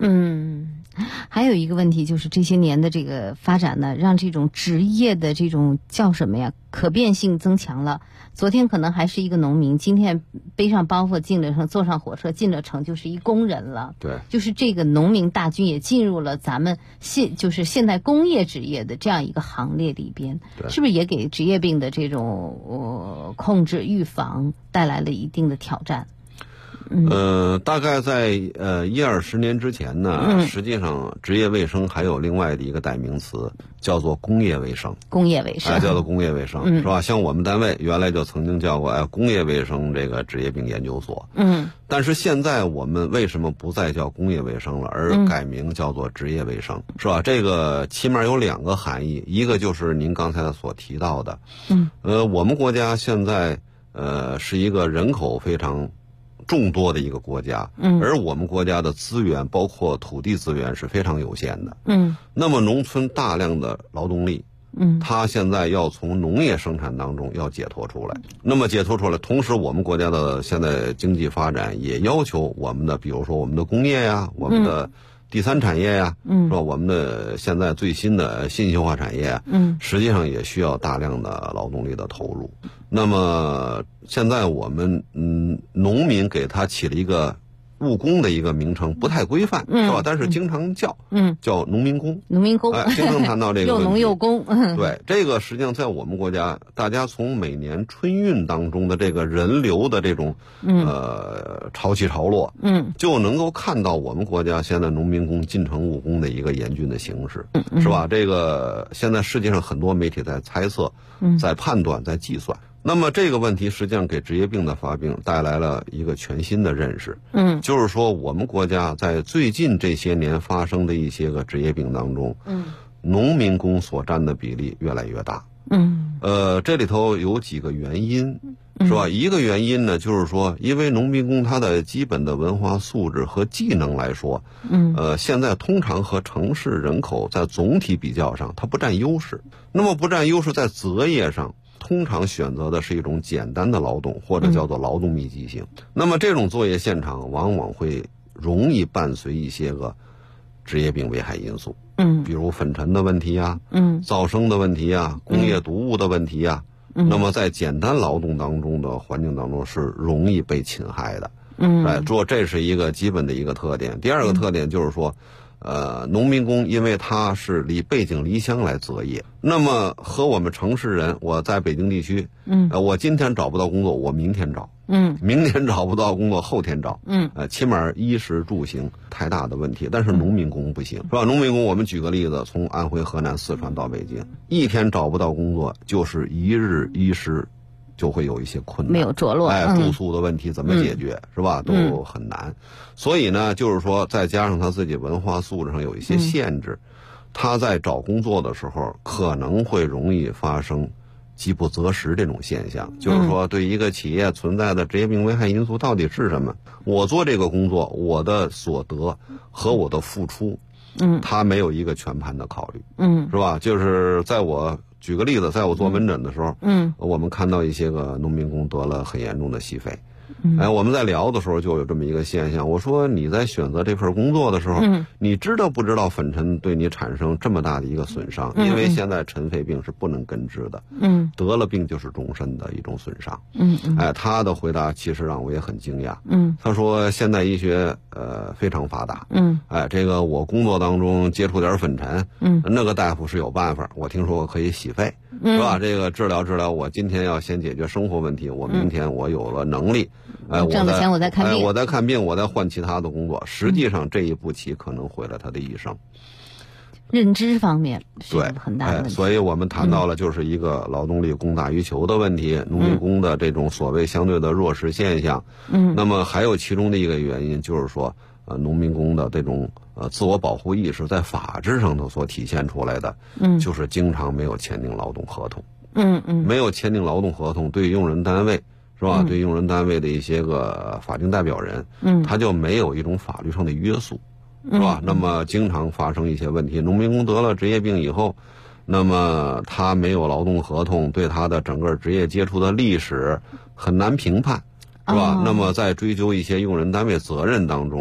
还有一个问题就是这些年的这个发展呢，让这种职业的这种叫什么呀，可变性增强了。昨天可能还是一个农民，今天背上包袱进了城，坐上火车进了城，就是一工人了。 对， 就是这个农民大军也进入了咱们现代工业职业的这样一个行列里边，是不是也给职业病的这种控制预防带来了一定的挑战？ 大概在10-20年之前呢，实际上职业卫生还有另外的一个代名词，叫做工业卫生。 工业卫生， 叫做工业卫生，是吧？像我们单位原来就曾经叫过工业卫生这个职业病研究所。但是现在我们为什么不再叫工业卫生了，而改名叫做职业卫生，是吧？这个起码有2个含义，一个就是您刚才所提到的，我们国家现在是一个人口非常众多的一个国家，而我们国家的资源，包括土地资源是非常有限的。那么农村大量的劳动力，它现在要从农业生产当中要解脱出来。那么解脱出来，同时我们国家的现在经济发展也要求我们的，比如说我们的工业呀，我们的第三产业呀，是吧？我们的现在最新的信息化产业，实际上也需要大量的劳动力的投入。那么现在我们农民给他起了一个务工的一个名称，不太规范，是吧？但是经常叫农民工，经常谈到这个又农又工。 对，这个实际上在我们国家，大家从每年春运当中的这个人流的这种潮起潮落，就能够看到我们国家现在农民工进城务工的一个严峻的形势，是吧？这个现在世界上很多媒体在猜测，在判断，在计算。那么这个问题实际上给职业病的发病带来了一个全新的认识，就是说我们国家在最近这些年发生的一些个职业病当中，农民工所占的比例越来越大。这里头有几个原因，是吧？一个原因呢，就是说因为农民工他的基本的文化素质和技能来说，现在通常和城市人口在总体比较上它不占优势。那么不占优势在择业上，通常选择的是一种简单的劳动，或者叫做劳动密集型。那么这种作业现场往往会容易伴随一些个职业病危害因素，比如粉尘的问题啊，噪声的问题啊，工业毒物的问题啊。那么在简单劳动当中的环境当中是容易被侵害的。这是一个基本的一个特点。第二个特点就是说，农民工因为他是背井离乡来择业，那么和我们城市人，我在北京地区，我今天找不到工作，我明天找，明天找不到工作，后天找，起码衣食住行太大的问题。但是农民工不行，是吧？农民工我们举个例子，从安徽、河南、四川到北京，一天找不到工作，就是一日衣食就会有一些困难， 没有着落。 住宿的问题怎么解决，是吧？都很难。所以呢，就是说，再加上他自己文化素质上有一些限制，他在找工作的时候可能会容易发生饥不择食这种现象。就是说，对一个企业存在的职业病危害因素到底是什么？我做这个工作，我的所得和我的付出，他没有一个全盘的考虑，是吧？就是举个例子，在我做门诊的时候，我们看到一些个农民工得了很严重的矽肺。我们在聊的时候就有这么一个现象，我说你在选择这份工作的时候，你知道不知道粉尘对你产生这么大的一个损伤？因为现在尘肺病是不能根治的，得了病就是终身的一种损伤。他的回答其实让我也很惊讶。他说现代医学非常发达，这个我工作当中接触点粉尘，那个大夫是有办法，我听说我可以洗肺，是吧？这个治疗我今天要先解决生活问题，我明天我有了能力， 挣了钱我再看病， 我在看病，我在换其他的工作。实际上这一步棋可能毁了他的一生。 认知方面是很大的问题。 所以我们谈到了就是一个劳动力供大于求的问题，农民工的这种所谓相对的弱势现象。那么还有其中的一个原因就是说，农民工的这种自我保护意识在法制上头所体现出来的，就是经常没有签订劳动合同。没有签订劳动合同，对用人单位，是吧？对用人单位的一些个法定代表人，他就没有一种法律上的约束，是吧？那么经常发生一些问题。农民工得了职业病以后，那么他没有劳动合同，对他的整个职业接触的历史很难评判，是吧？那么在追究一些用人单位责任当中，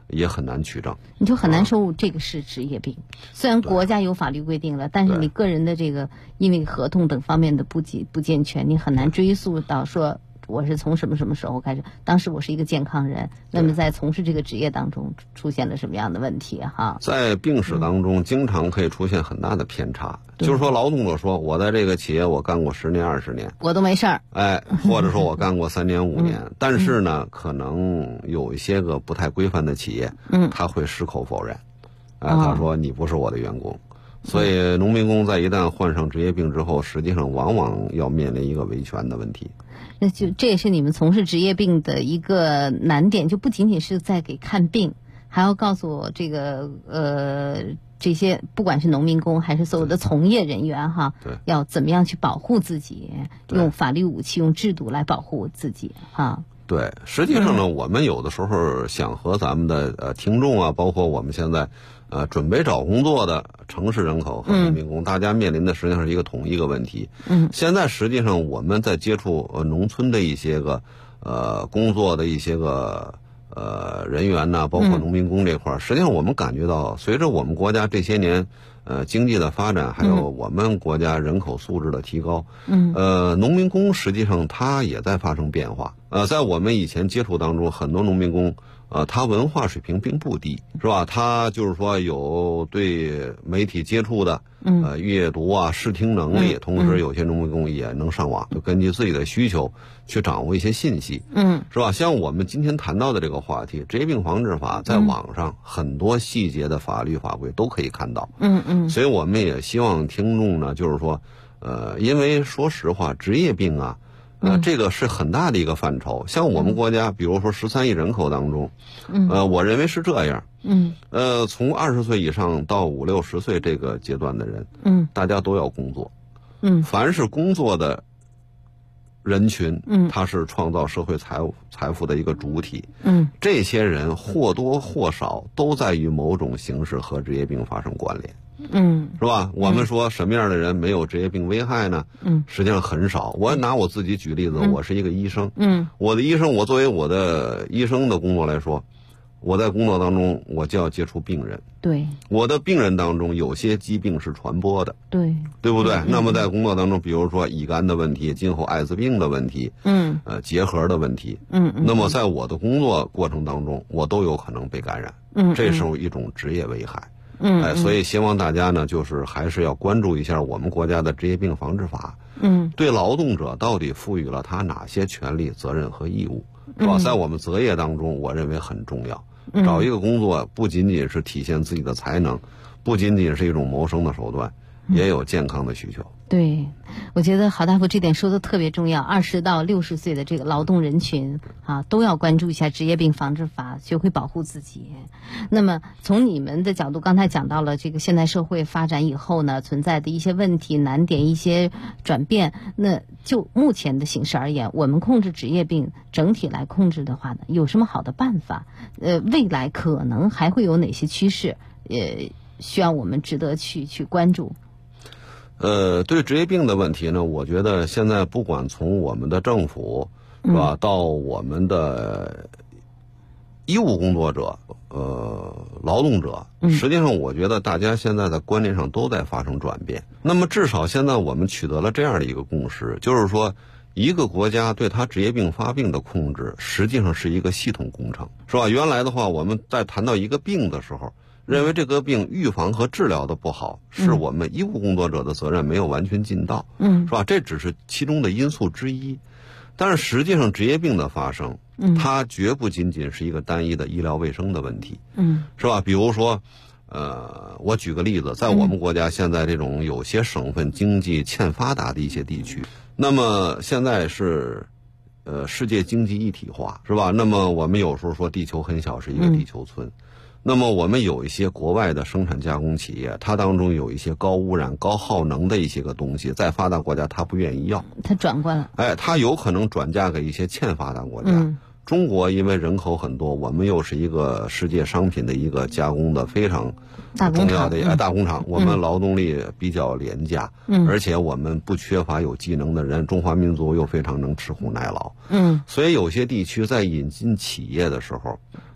也很难取证。 你就很难说这个是职业病。虽然国家有法律规定了，但是你个人的这个因为合同等方面的不健全，你很难追溯到说我是从什么时候开始，当时我是一个健康人，那么在从事这个职业当中出现了什么样的问题哈？ 在病史当中经常可以出现很大的偏差，就是说劳动者说我在这个企业我干过10年20年我都没事儿， 或者说我干过3年5年，但是呢可能有一些个不太规范的企业，他会矢口否认，他说你不是我的员工。所以农民工在一旦患上职业病之后，实际上往往要面临一个维权的问题。 那就这也是你们从事职业病的一个难点，就不仅仅是在给看病，还要告诉我这个这些不管是农民工还是所有的从业人员哈，要怎么样去保护自己，用法律武器用制度来保护自己哈。 对，实际上呢，我们有的时候想和咱们的听众啊，包括我们现在准备找工作的城市人口和农民工，大家面临的实际上是一个同一个问题。现在实际上我们在接触农村的一些个工作的一些个人员呢，包括农民工这块，实际上我们感觉到，随着我们国家这些年经济的发展，还有我们国家人口素质的提高，农民工实际上它也在发生变化。在我们以前接触当中，很多农民工他文化水平并不低，是吧？他就是说有对媒体接触的阅读啊视听能力，同时有些农民工也能上网，就根据自己的需求去掌握一些信息，是吧？像我们今天谈到的这个话题，职业病防治法，在网上很多细节的法律法规都可以看到，所以我们也希望听众呢，就是说因为说实话，职业病啊这个是很大的一个范畴。像我们国家比如说13亿人口当中，我认为是这样，从20岁以上到5、60岁这个阶段的人，大家都要工作，凡是工作的人群，他是创造社会财富的一个主体，这些人或多或少都在于某种形式和职业病发生关联，是吧？我们说什么样的人没有职业病危害呢？实际上很少。我拿我自己举例子，我是一个医生，我的医生，我作为我的医生的工作来说，我在工作当中我就要接触病人，对，我的病人当中有些疾病是传播的，对不对？那么在工作当中，比如说乙肝的问题，今后艾滋病的问题，结核的问题，那么在我的工作过程当中，我都有可能被感染，这是一种职业危害。所以希望大家呢，就是还是要关注一下我们国家的职业病防治法，对劳动者到底赋予了他哪些权利、责任和义务，是吧？在我们择业当中，我认为很重要。找一个工作不仅仅是体现自己的才能，不仅仅是一种谋生的手段，也有健康的需求。对，我觉得郝大夫这点说的特别重要。20到60岁的这个劳动人群啊，都要关注一下职业病防治法，学会保护自己。那么从你们的角度，刚才讲到了这个现代社会发展以后呢，存在的一些问题、难点、一些转变。那就目前的形势而言，我们控制职业病整体来控制的话呢，有什么好的办法？未来可能还会有哪些趋势？需要我们值得去关注。对职业病的问题呢，我觉得现在不管从我们的政府是吧，到我们的医务工作者、劳动者，实际上我觉得大家现在在观念上都在发生转变。那么至少现在我们取得了这样的一个共识，就是说一个国家对它职业病发病的控制，实际上是一个系统工程，是吧？原来的话，我们在谈到一个病的时候，认为这个病预防和治疗的不好，是我们医务工作者的责任没有完全尽到，是吧？这只是其中的因素之一。但是实际上职业病的发生，它绝不仅仅是一个单一的医疗卫生的问题，是吧？比如说我举个例子，在我们国家现在这种有些省份经济欠发达的一些地区，那么现在是世界经济一体化，是吧？那么我们有时候说地球很小是一个地球村，那么我们有一些国外的生产加工企业，它当中有一些高污染、高耗能的一些个东西，在发达国家它不愿意要，它转过来，它有可能转嫁给一些欠发达国家。中国因为人口很多，我们又是一个世界商品的一个加工的非常重要的大工厂，我们劳动力比较廉价，而且我们不缺乏有技能的人，中华民族又非常能吃苦耐劳，所以有些地区在引进企业的时候，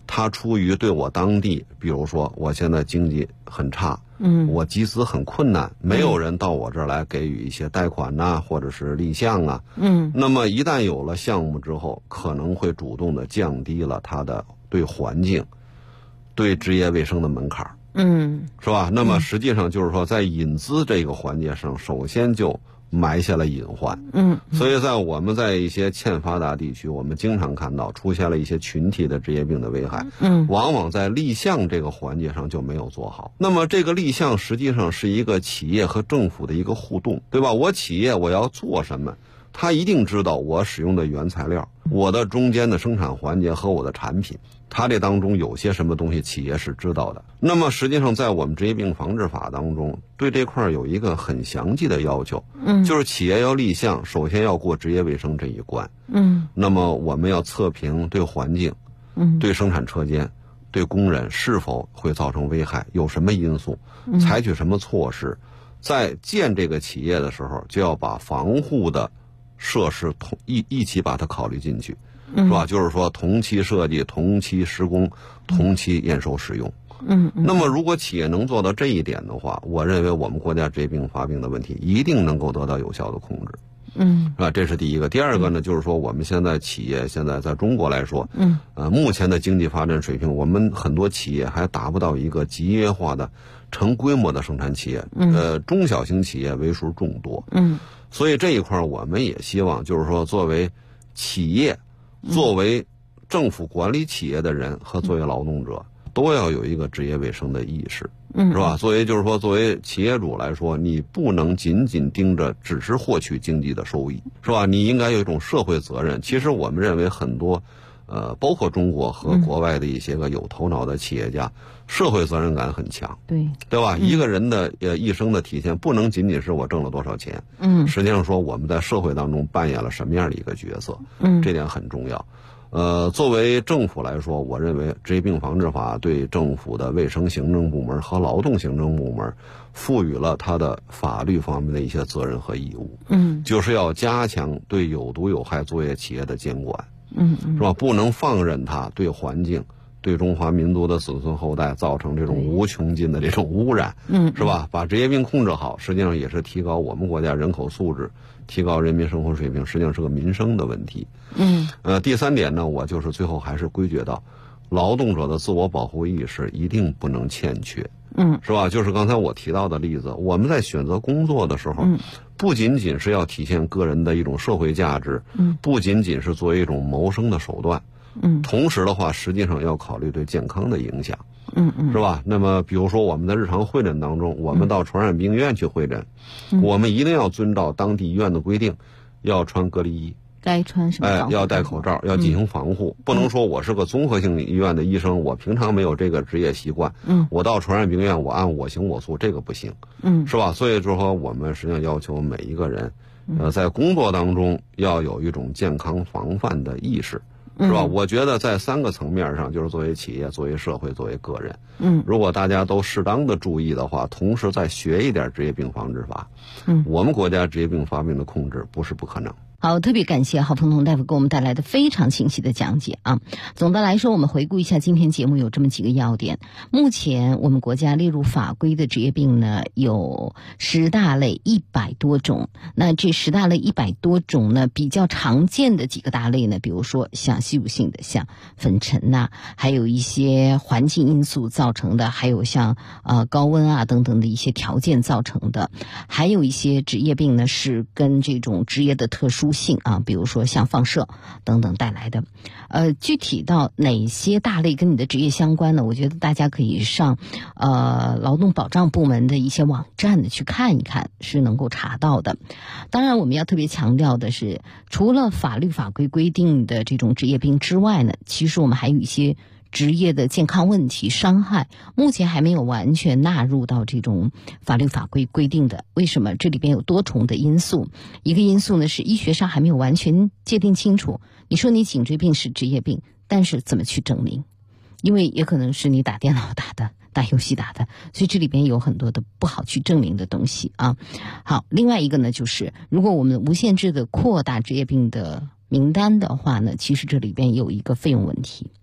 他出于对我当地，比如说我现在经济很差，我集资很困难，没有人到我这儿来给予一些贷款呐，或者是立项啊，那么一旦有了项目之后，可能会主动的降低了他的对环境、对职业卫生的门槛，是吧？那么实际上就是说，在引资这个环节上，首先就埋下了隐患，所以在我们在一些欠发达地区，我们经常看到出现了一些群体的职业病的危害，往往在立项这个环节上就没有做好。那么这个立项实际上是一个企业和政府的一个互动，对吧？我企业我要做什么，他一定知道我使用的原材料，我的中间的生产环节和我的产品，它这当中有些什么东西企业是知道的。那么实际上在我们职业病防治法当中，对这块有一个很详细的要求，就是企业要立项，首先要过职业卫生这一关，那么我们要测评对环境，对生产车间，对工人是否会造成危害，有什么因素，采取什么措施，在建这个企业的时候就要把防护的设施一起把它考虑进去，是吧？就是说同期设计、同期施工、同期验收使用。那么如果企业能做到这一点的话，我认为我们国家职业病发病的问题一定能够得到有效的控制。是吧？这是第一个。第二个呢，就是说我们现在企业现在在中国来说，目前的经济发展水平，我们很多企业还达不到一个集约化的成规模的生产企业，中小型企业为数众多。所以这一块我们也希望，就是说作为企业、作为政府管理企业的人和作为劳动者，都要有一个职业卫生的意识，是吧？作为企业主来说，你不能仅仅盯着只是获取经济的收益，是吧？你应该有一种社会责任。其实我们认为很多包括中国和国外的一些个有头脑的企业家，社会责任感很强，对吧？一个人的一生的体现不能仅仅是我挣了多少钱，实际上说我们在社会当中扮演了什么样的一个角色，这点很重要。作为政府来说，我认为职业病防治法对政府的卫生行政部门和劳动行政部门赋予了它的法律方面的一些责任和义务，就是要加强对有毒有害作业企业的监管，是吧？不能放任它对环境、对中华民族的子孙后代造成这种无穷尽的这种污染，是吧？把职业病控制好，实际上也是提高我们国家人口素质，提高人民生活水平，实际上是个民生的问题。第三点呢，我就是最后还是归结到劳动者的自我保护意识一定不能欠缺，是吧？就是刚才我提到的例子，我们在选择工作的时候，不仅仅是要体现个人的一种社会价值，不仅仅是作为一种谋生的手段，同时的话，实际上要考虑对健康的影响，是吧？那么比如说我们在日常会诊当中，我们到传染病院去会诊，我们一定要遵照当地医院的规定，要穿隔离衣， 该穿什么？ 要戴口罩，要进行防护，不能说我是个综合性医院的医生，我平常没有这个职业习惯，我到传染病院我按我行我素，这个不行，是吧？所以说我们实际上要求每一个人，在工作当中要有一种健康防范的意识，是吧？我觉得在三个层面上，就是作为企业、作为社会、作为个人，如果大家都适当的注意的话，同时再学一点职业病防治法，我们国家职业病发病的控制不是不可能。 好，特别感谢郝鹏彤大夫给我们带来的非常清晰的讲解啊！总的来说，我们回顾一下今天节目有这么几个要点。目前我们国家列入法规的职业病呢有10大类100多种。那这10大类100多种呢，比较常见的几个大类呢，比如说像吸入性的，像粉尘呐，还有一些环境因素造成的，还有像高温啊等等的一些条件造成的，还有一些职业病呢是跟这种职业的特殊性啊，比如说像放射等等带来的。具体到哪些大类跟你的职业相关呢？我觉得大家可以上劳动保障部门的一些网站的去看一看，是能够查到的。当然我们要特别强调的是，除了法律法规规定的这种职业病之外呢，其实我们还有一些职业的健康问题伤害，目前还没有完全纳入到这种法律法规规定的。为什么？这里边有多重的因素。一个因素呢是医学上还没有完全界定清楚，你说你颈椎病是职业病，但是怎么去证明？因为也可能是你打电脑打的，打游戏打的，所以这里边有很多的不好去证明的东西啊。好，另外一个呢就是如果我们无限制的扩大职业病的名单的话呢，其实这里边有一个费用问题。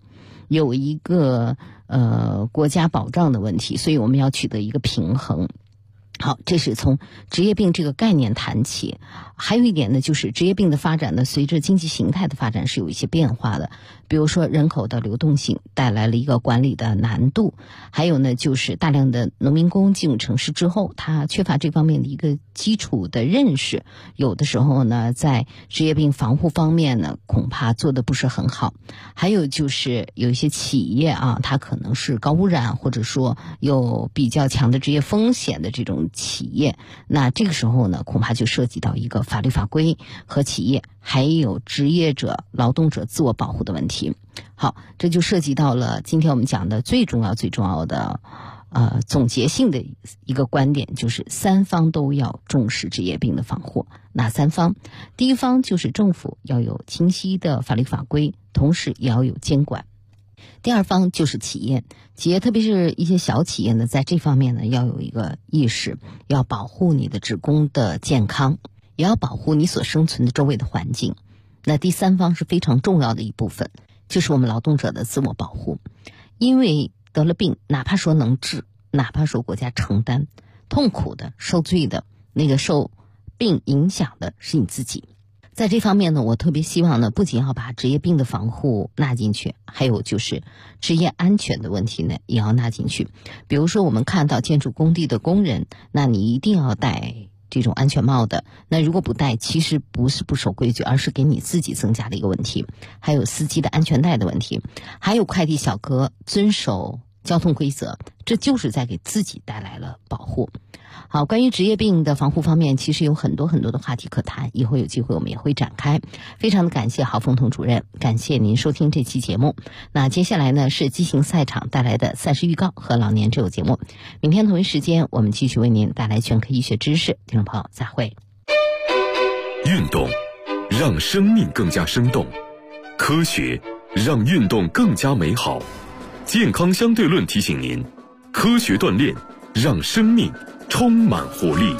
有一个国家保障的问题，所以我们要取得一个平衡。好，这是从职业病这个概念谈起。还有一点呢，就是职业病的发展呢，随着经济形态的发展是有一些变化的。比如说人口的流动性带来了一个管理的难度，还有呢，就是大量的农民工进入城市之后，他缺乏这方面的一个基础的认识，有的时候呢，在职业病防护方面呢，恐怕做得不是很好。还有就是有一些企业啊，它可能是高污染，或者说有比较强的职业风险的这种企业，那这个时候呢，恐怕就涉及到一个法律法规和企业还有职业者、劳动者自我保护的问题。好，这就涉及到了今天我们讲的最重要的总结性的一个观点，就是三方都要重视职业病的防护。哪三方？第一方就是政府要有清晰的法律法规，同时也要有监管。第二方就是企业特别是一些小企业呢，在这方面呢要有一个意识，要保护你的职工的健康，也要保护你所生存的周围的环境。那第三方是非常重要的一部分，就是我们劳动者的自我保护。因为得了病，哪怕说能治，哪怕说国家承担，痛苦的、受罪的，那个受病影响的是你自己。在这方面呢，我特别希望呢，不仅要把职业病的防护纳进去，还有就是职业安全的问题呢，也要纳进去。比如说我们看到建筑工地的工人，那你一定要戴这种安全帽的，那如果不戴，其实不是不守规矩，而是给你自己增加了一个问题。还有司机的安全带的问题，还有快递小哥遵守交通规则，这就是在给自己带来了保护。好，关于职业病的防护方面，其实有很多的话题可谈，以后有机会我们也会展开。非常的感谢郝凤彤主任，感谢您收听这期节目。那接下来呢，是机行赛场带来的赛事预告和老年之友节目。明天同一时间，我们继续为您带来全科医学知识。听众朋友，再会。 运动让生命更加生动，科学让运动更加美好。健康相对论提醒您，科学锻炼让生命充满活力。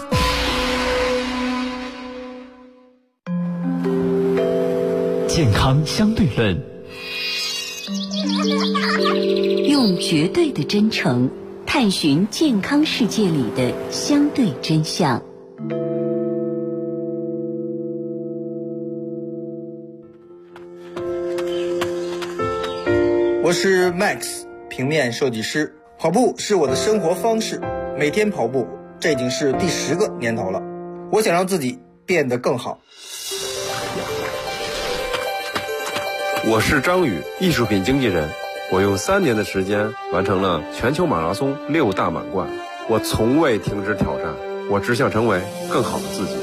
健康相对论， 用绝对的真诚探寻健康世界里的相对真相。 我是 Max， 平面设计师。跑步是我的生活方式，每天跑步，这已经是第10个年头了。我想让自己变得更好。 我是张宇，艺术品经纪人。我用3年的时间完成了全球马拉松6大满贯。我从未停止挑战，我只想成为更好的自己。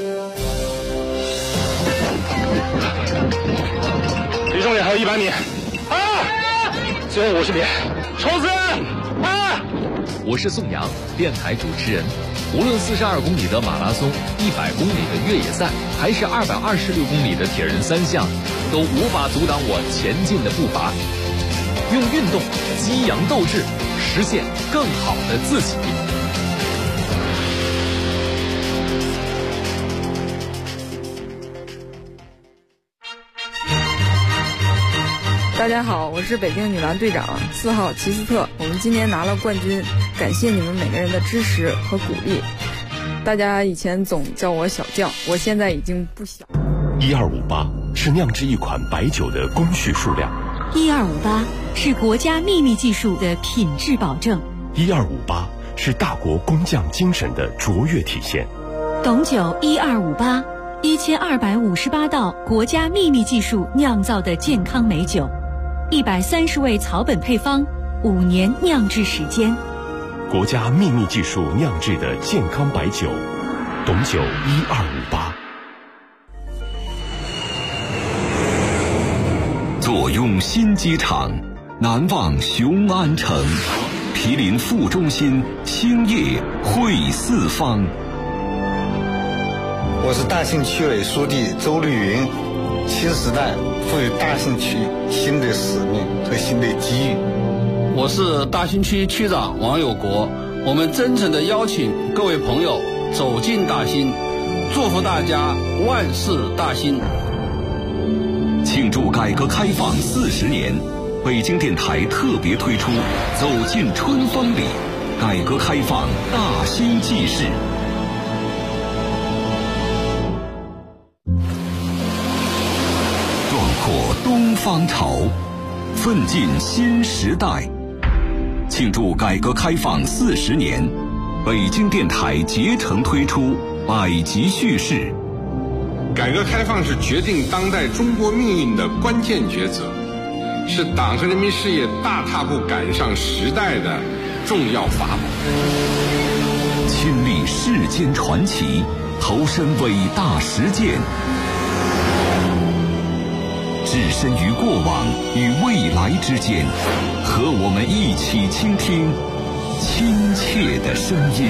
离终点还有100米。最后50米，冲刺！ 我是宋阳，电台主持人。无论42公里的马拉松、100公里的越野赛，还是226公里的铁人3项，都无法阻挡我前进的步伐。用运动激扬斗志，实现更好的自己。 大家好，我是北京女篮队长4号齐斯特，我们今年拿了冠军，感谢你们每个人的支持和鼓励。大家以前总叫我小将，我现在已经不小。 1258是酿制一款白酒的工序数量 ，1258是国家秘密技术的品质保证 ，1258是大国工匠精神的卓越体现。 董酒1258，1258道国家秘密技术酿造的健康美酒，130味草本配方，5年酿制时间。 国家秘密技术酿制的健康白酒，董酒1258。 坐拥新机场，难忘雄安城，毗邻副中心，兴业汇四方。 我是大兴区委书记周绿云，新时代赋予大兴区新的使命和新的机遇。 我是大兴区区长王有国，我们真诚地邀请各位朋友走进大兴，祝福大家万事大兴。 庆祝改革开放40年北京电台特别推出《走进春风里》，改革开放大新纪事。壮阔东方潮，奋进新时代。庆祝改革开放40年，北京电台竭诚推出百集叙事。 改革开放是决定当代中国命运的关键抉择，是党和人民事业大踏步赶上时代的重要法宝。 亲历世间传奇，投身伟大实践，置身于过往与未来之间，和我们一起倾听亲切的声音。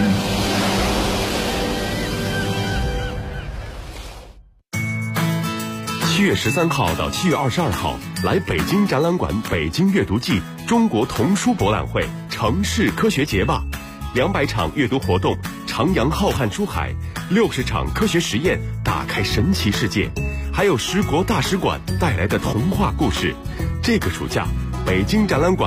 7月13号到7月22号，来北京展览馆北京阅读季中国童书博览会城市科学节吧，200场阅读活动，徜徉浩瀚书海，60场科学实验，打开神奇世界，还有10国大使馆带来的童话故事。这个暑假，北京展览馆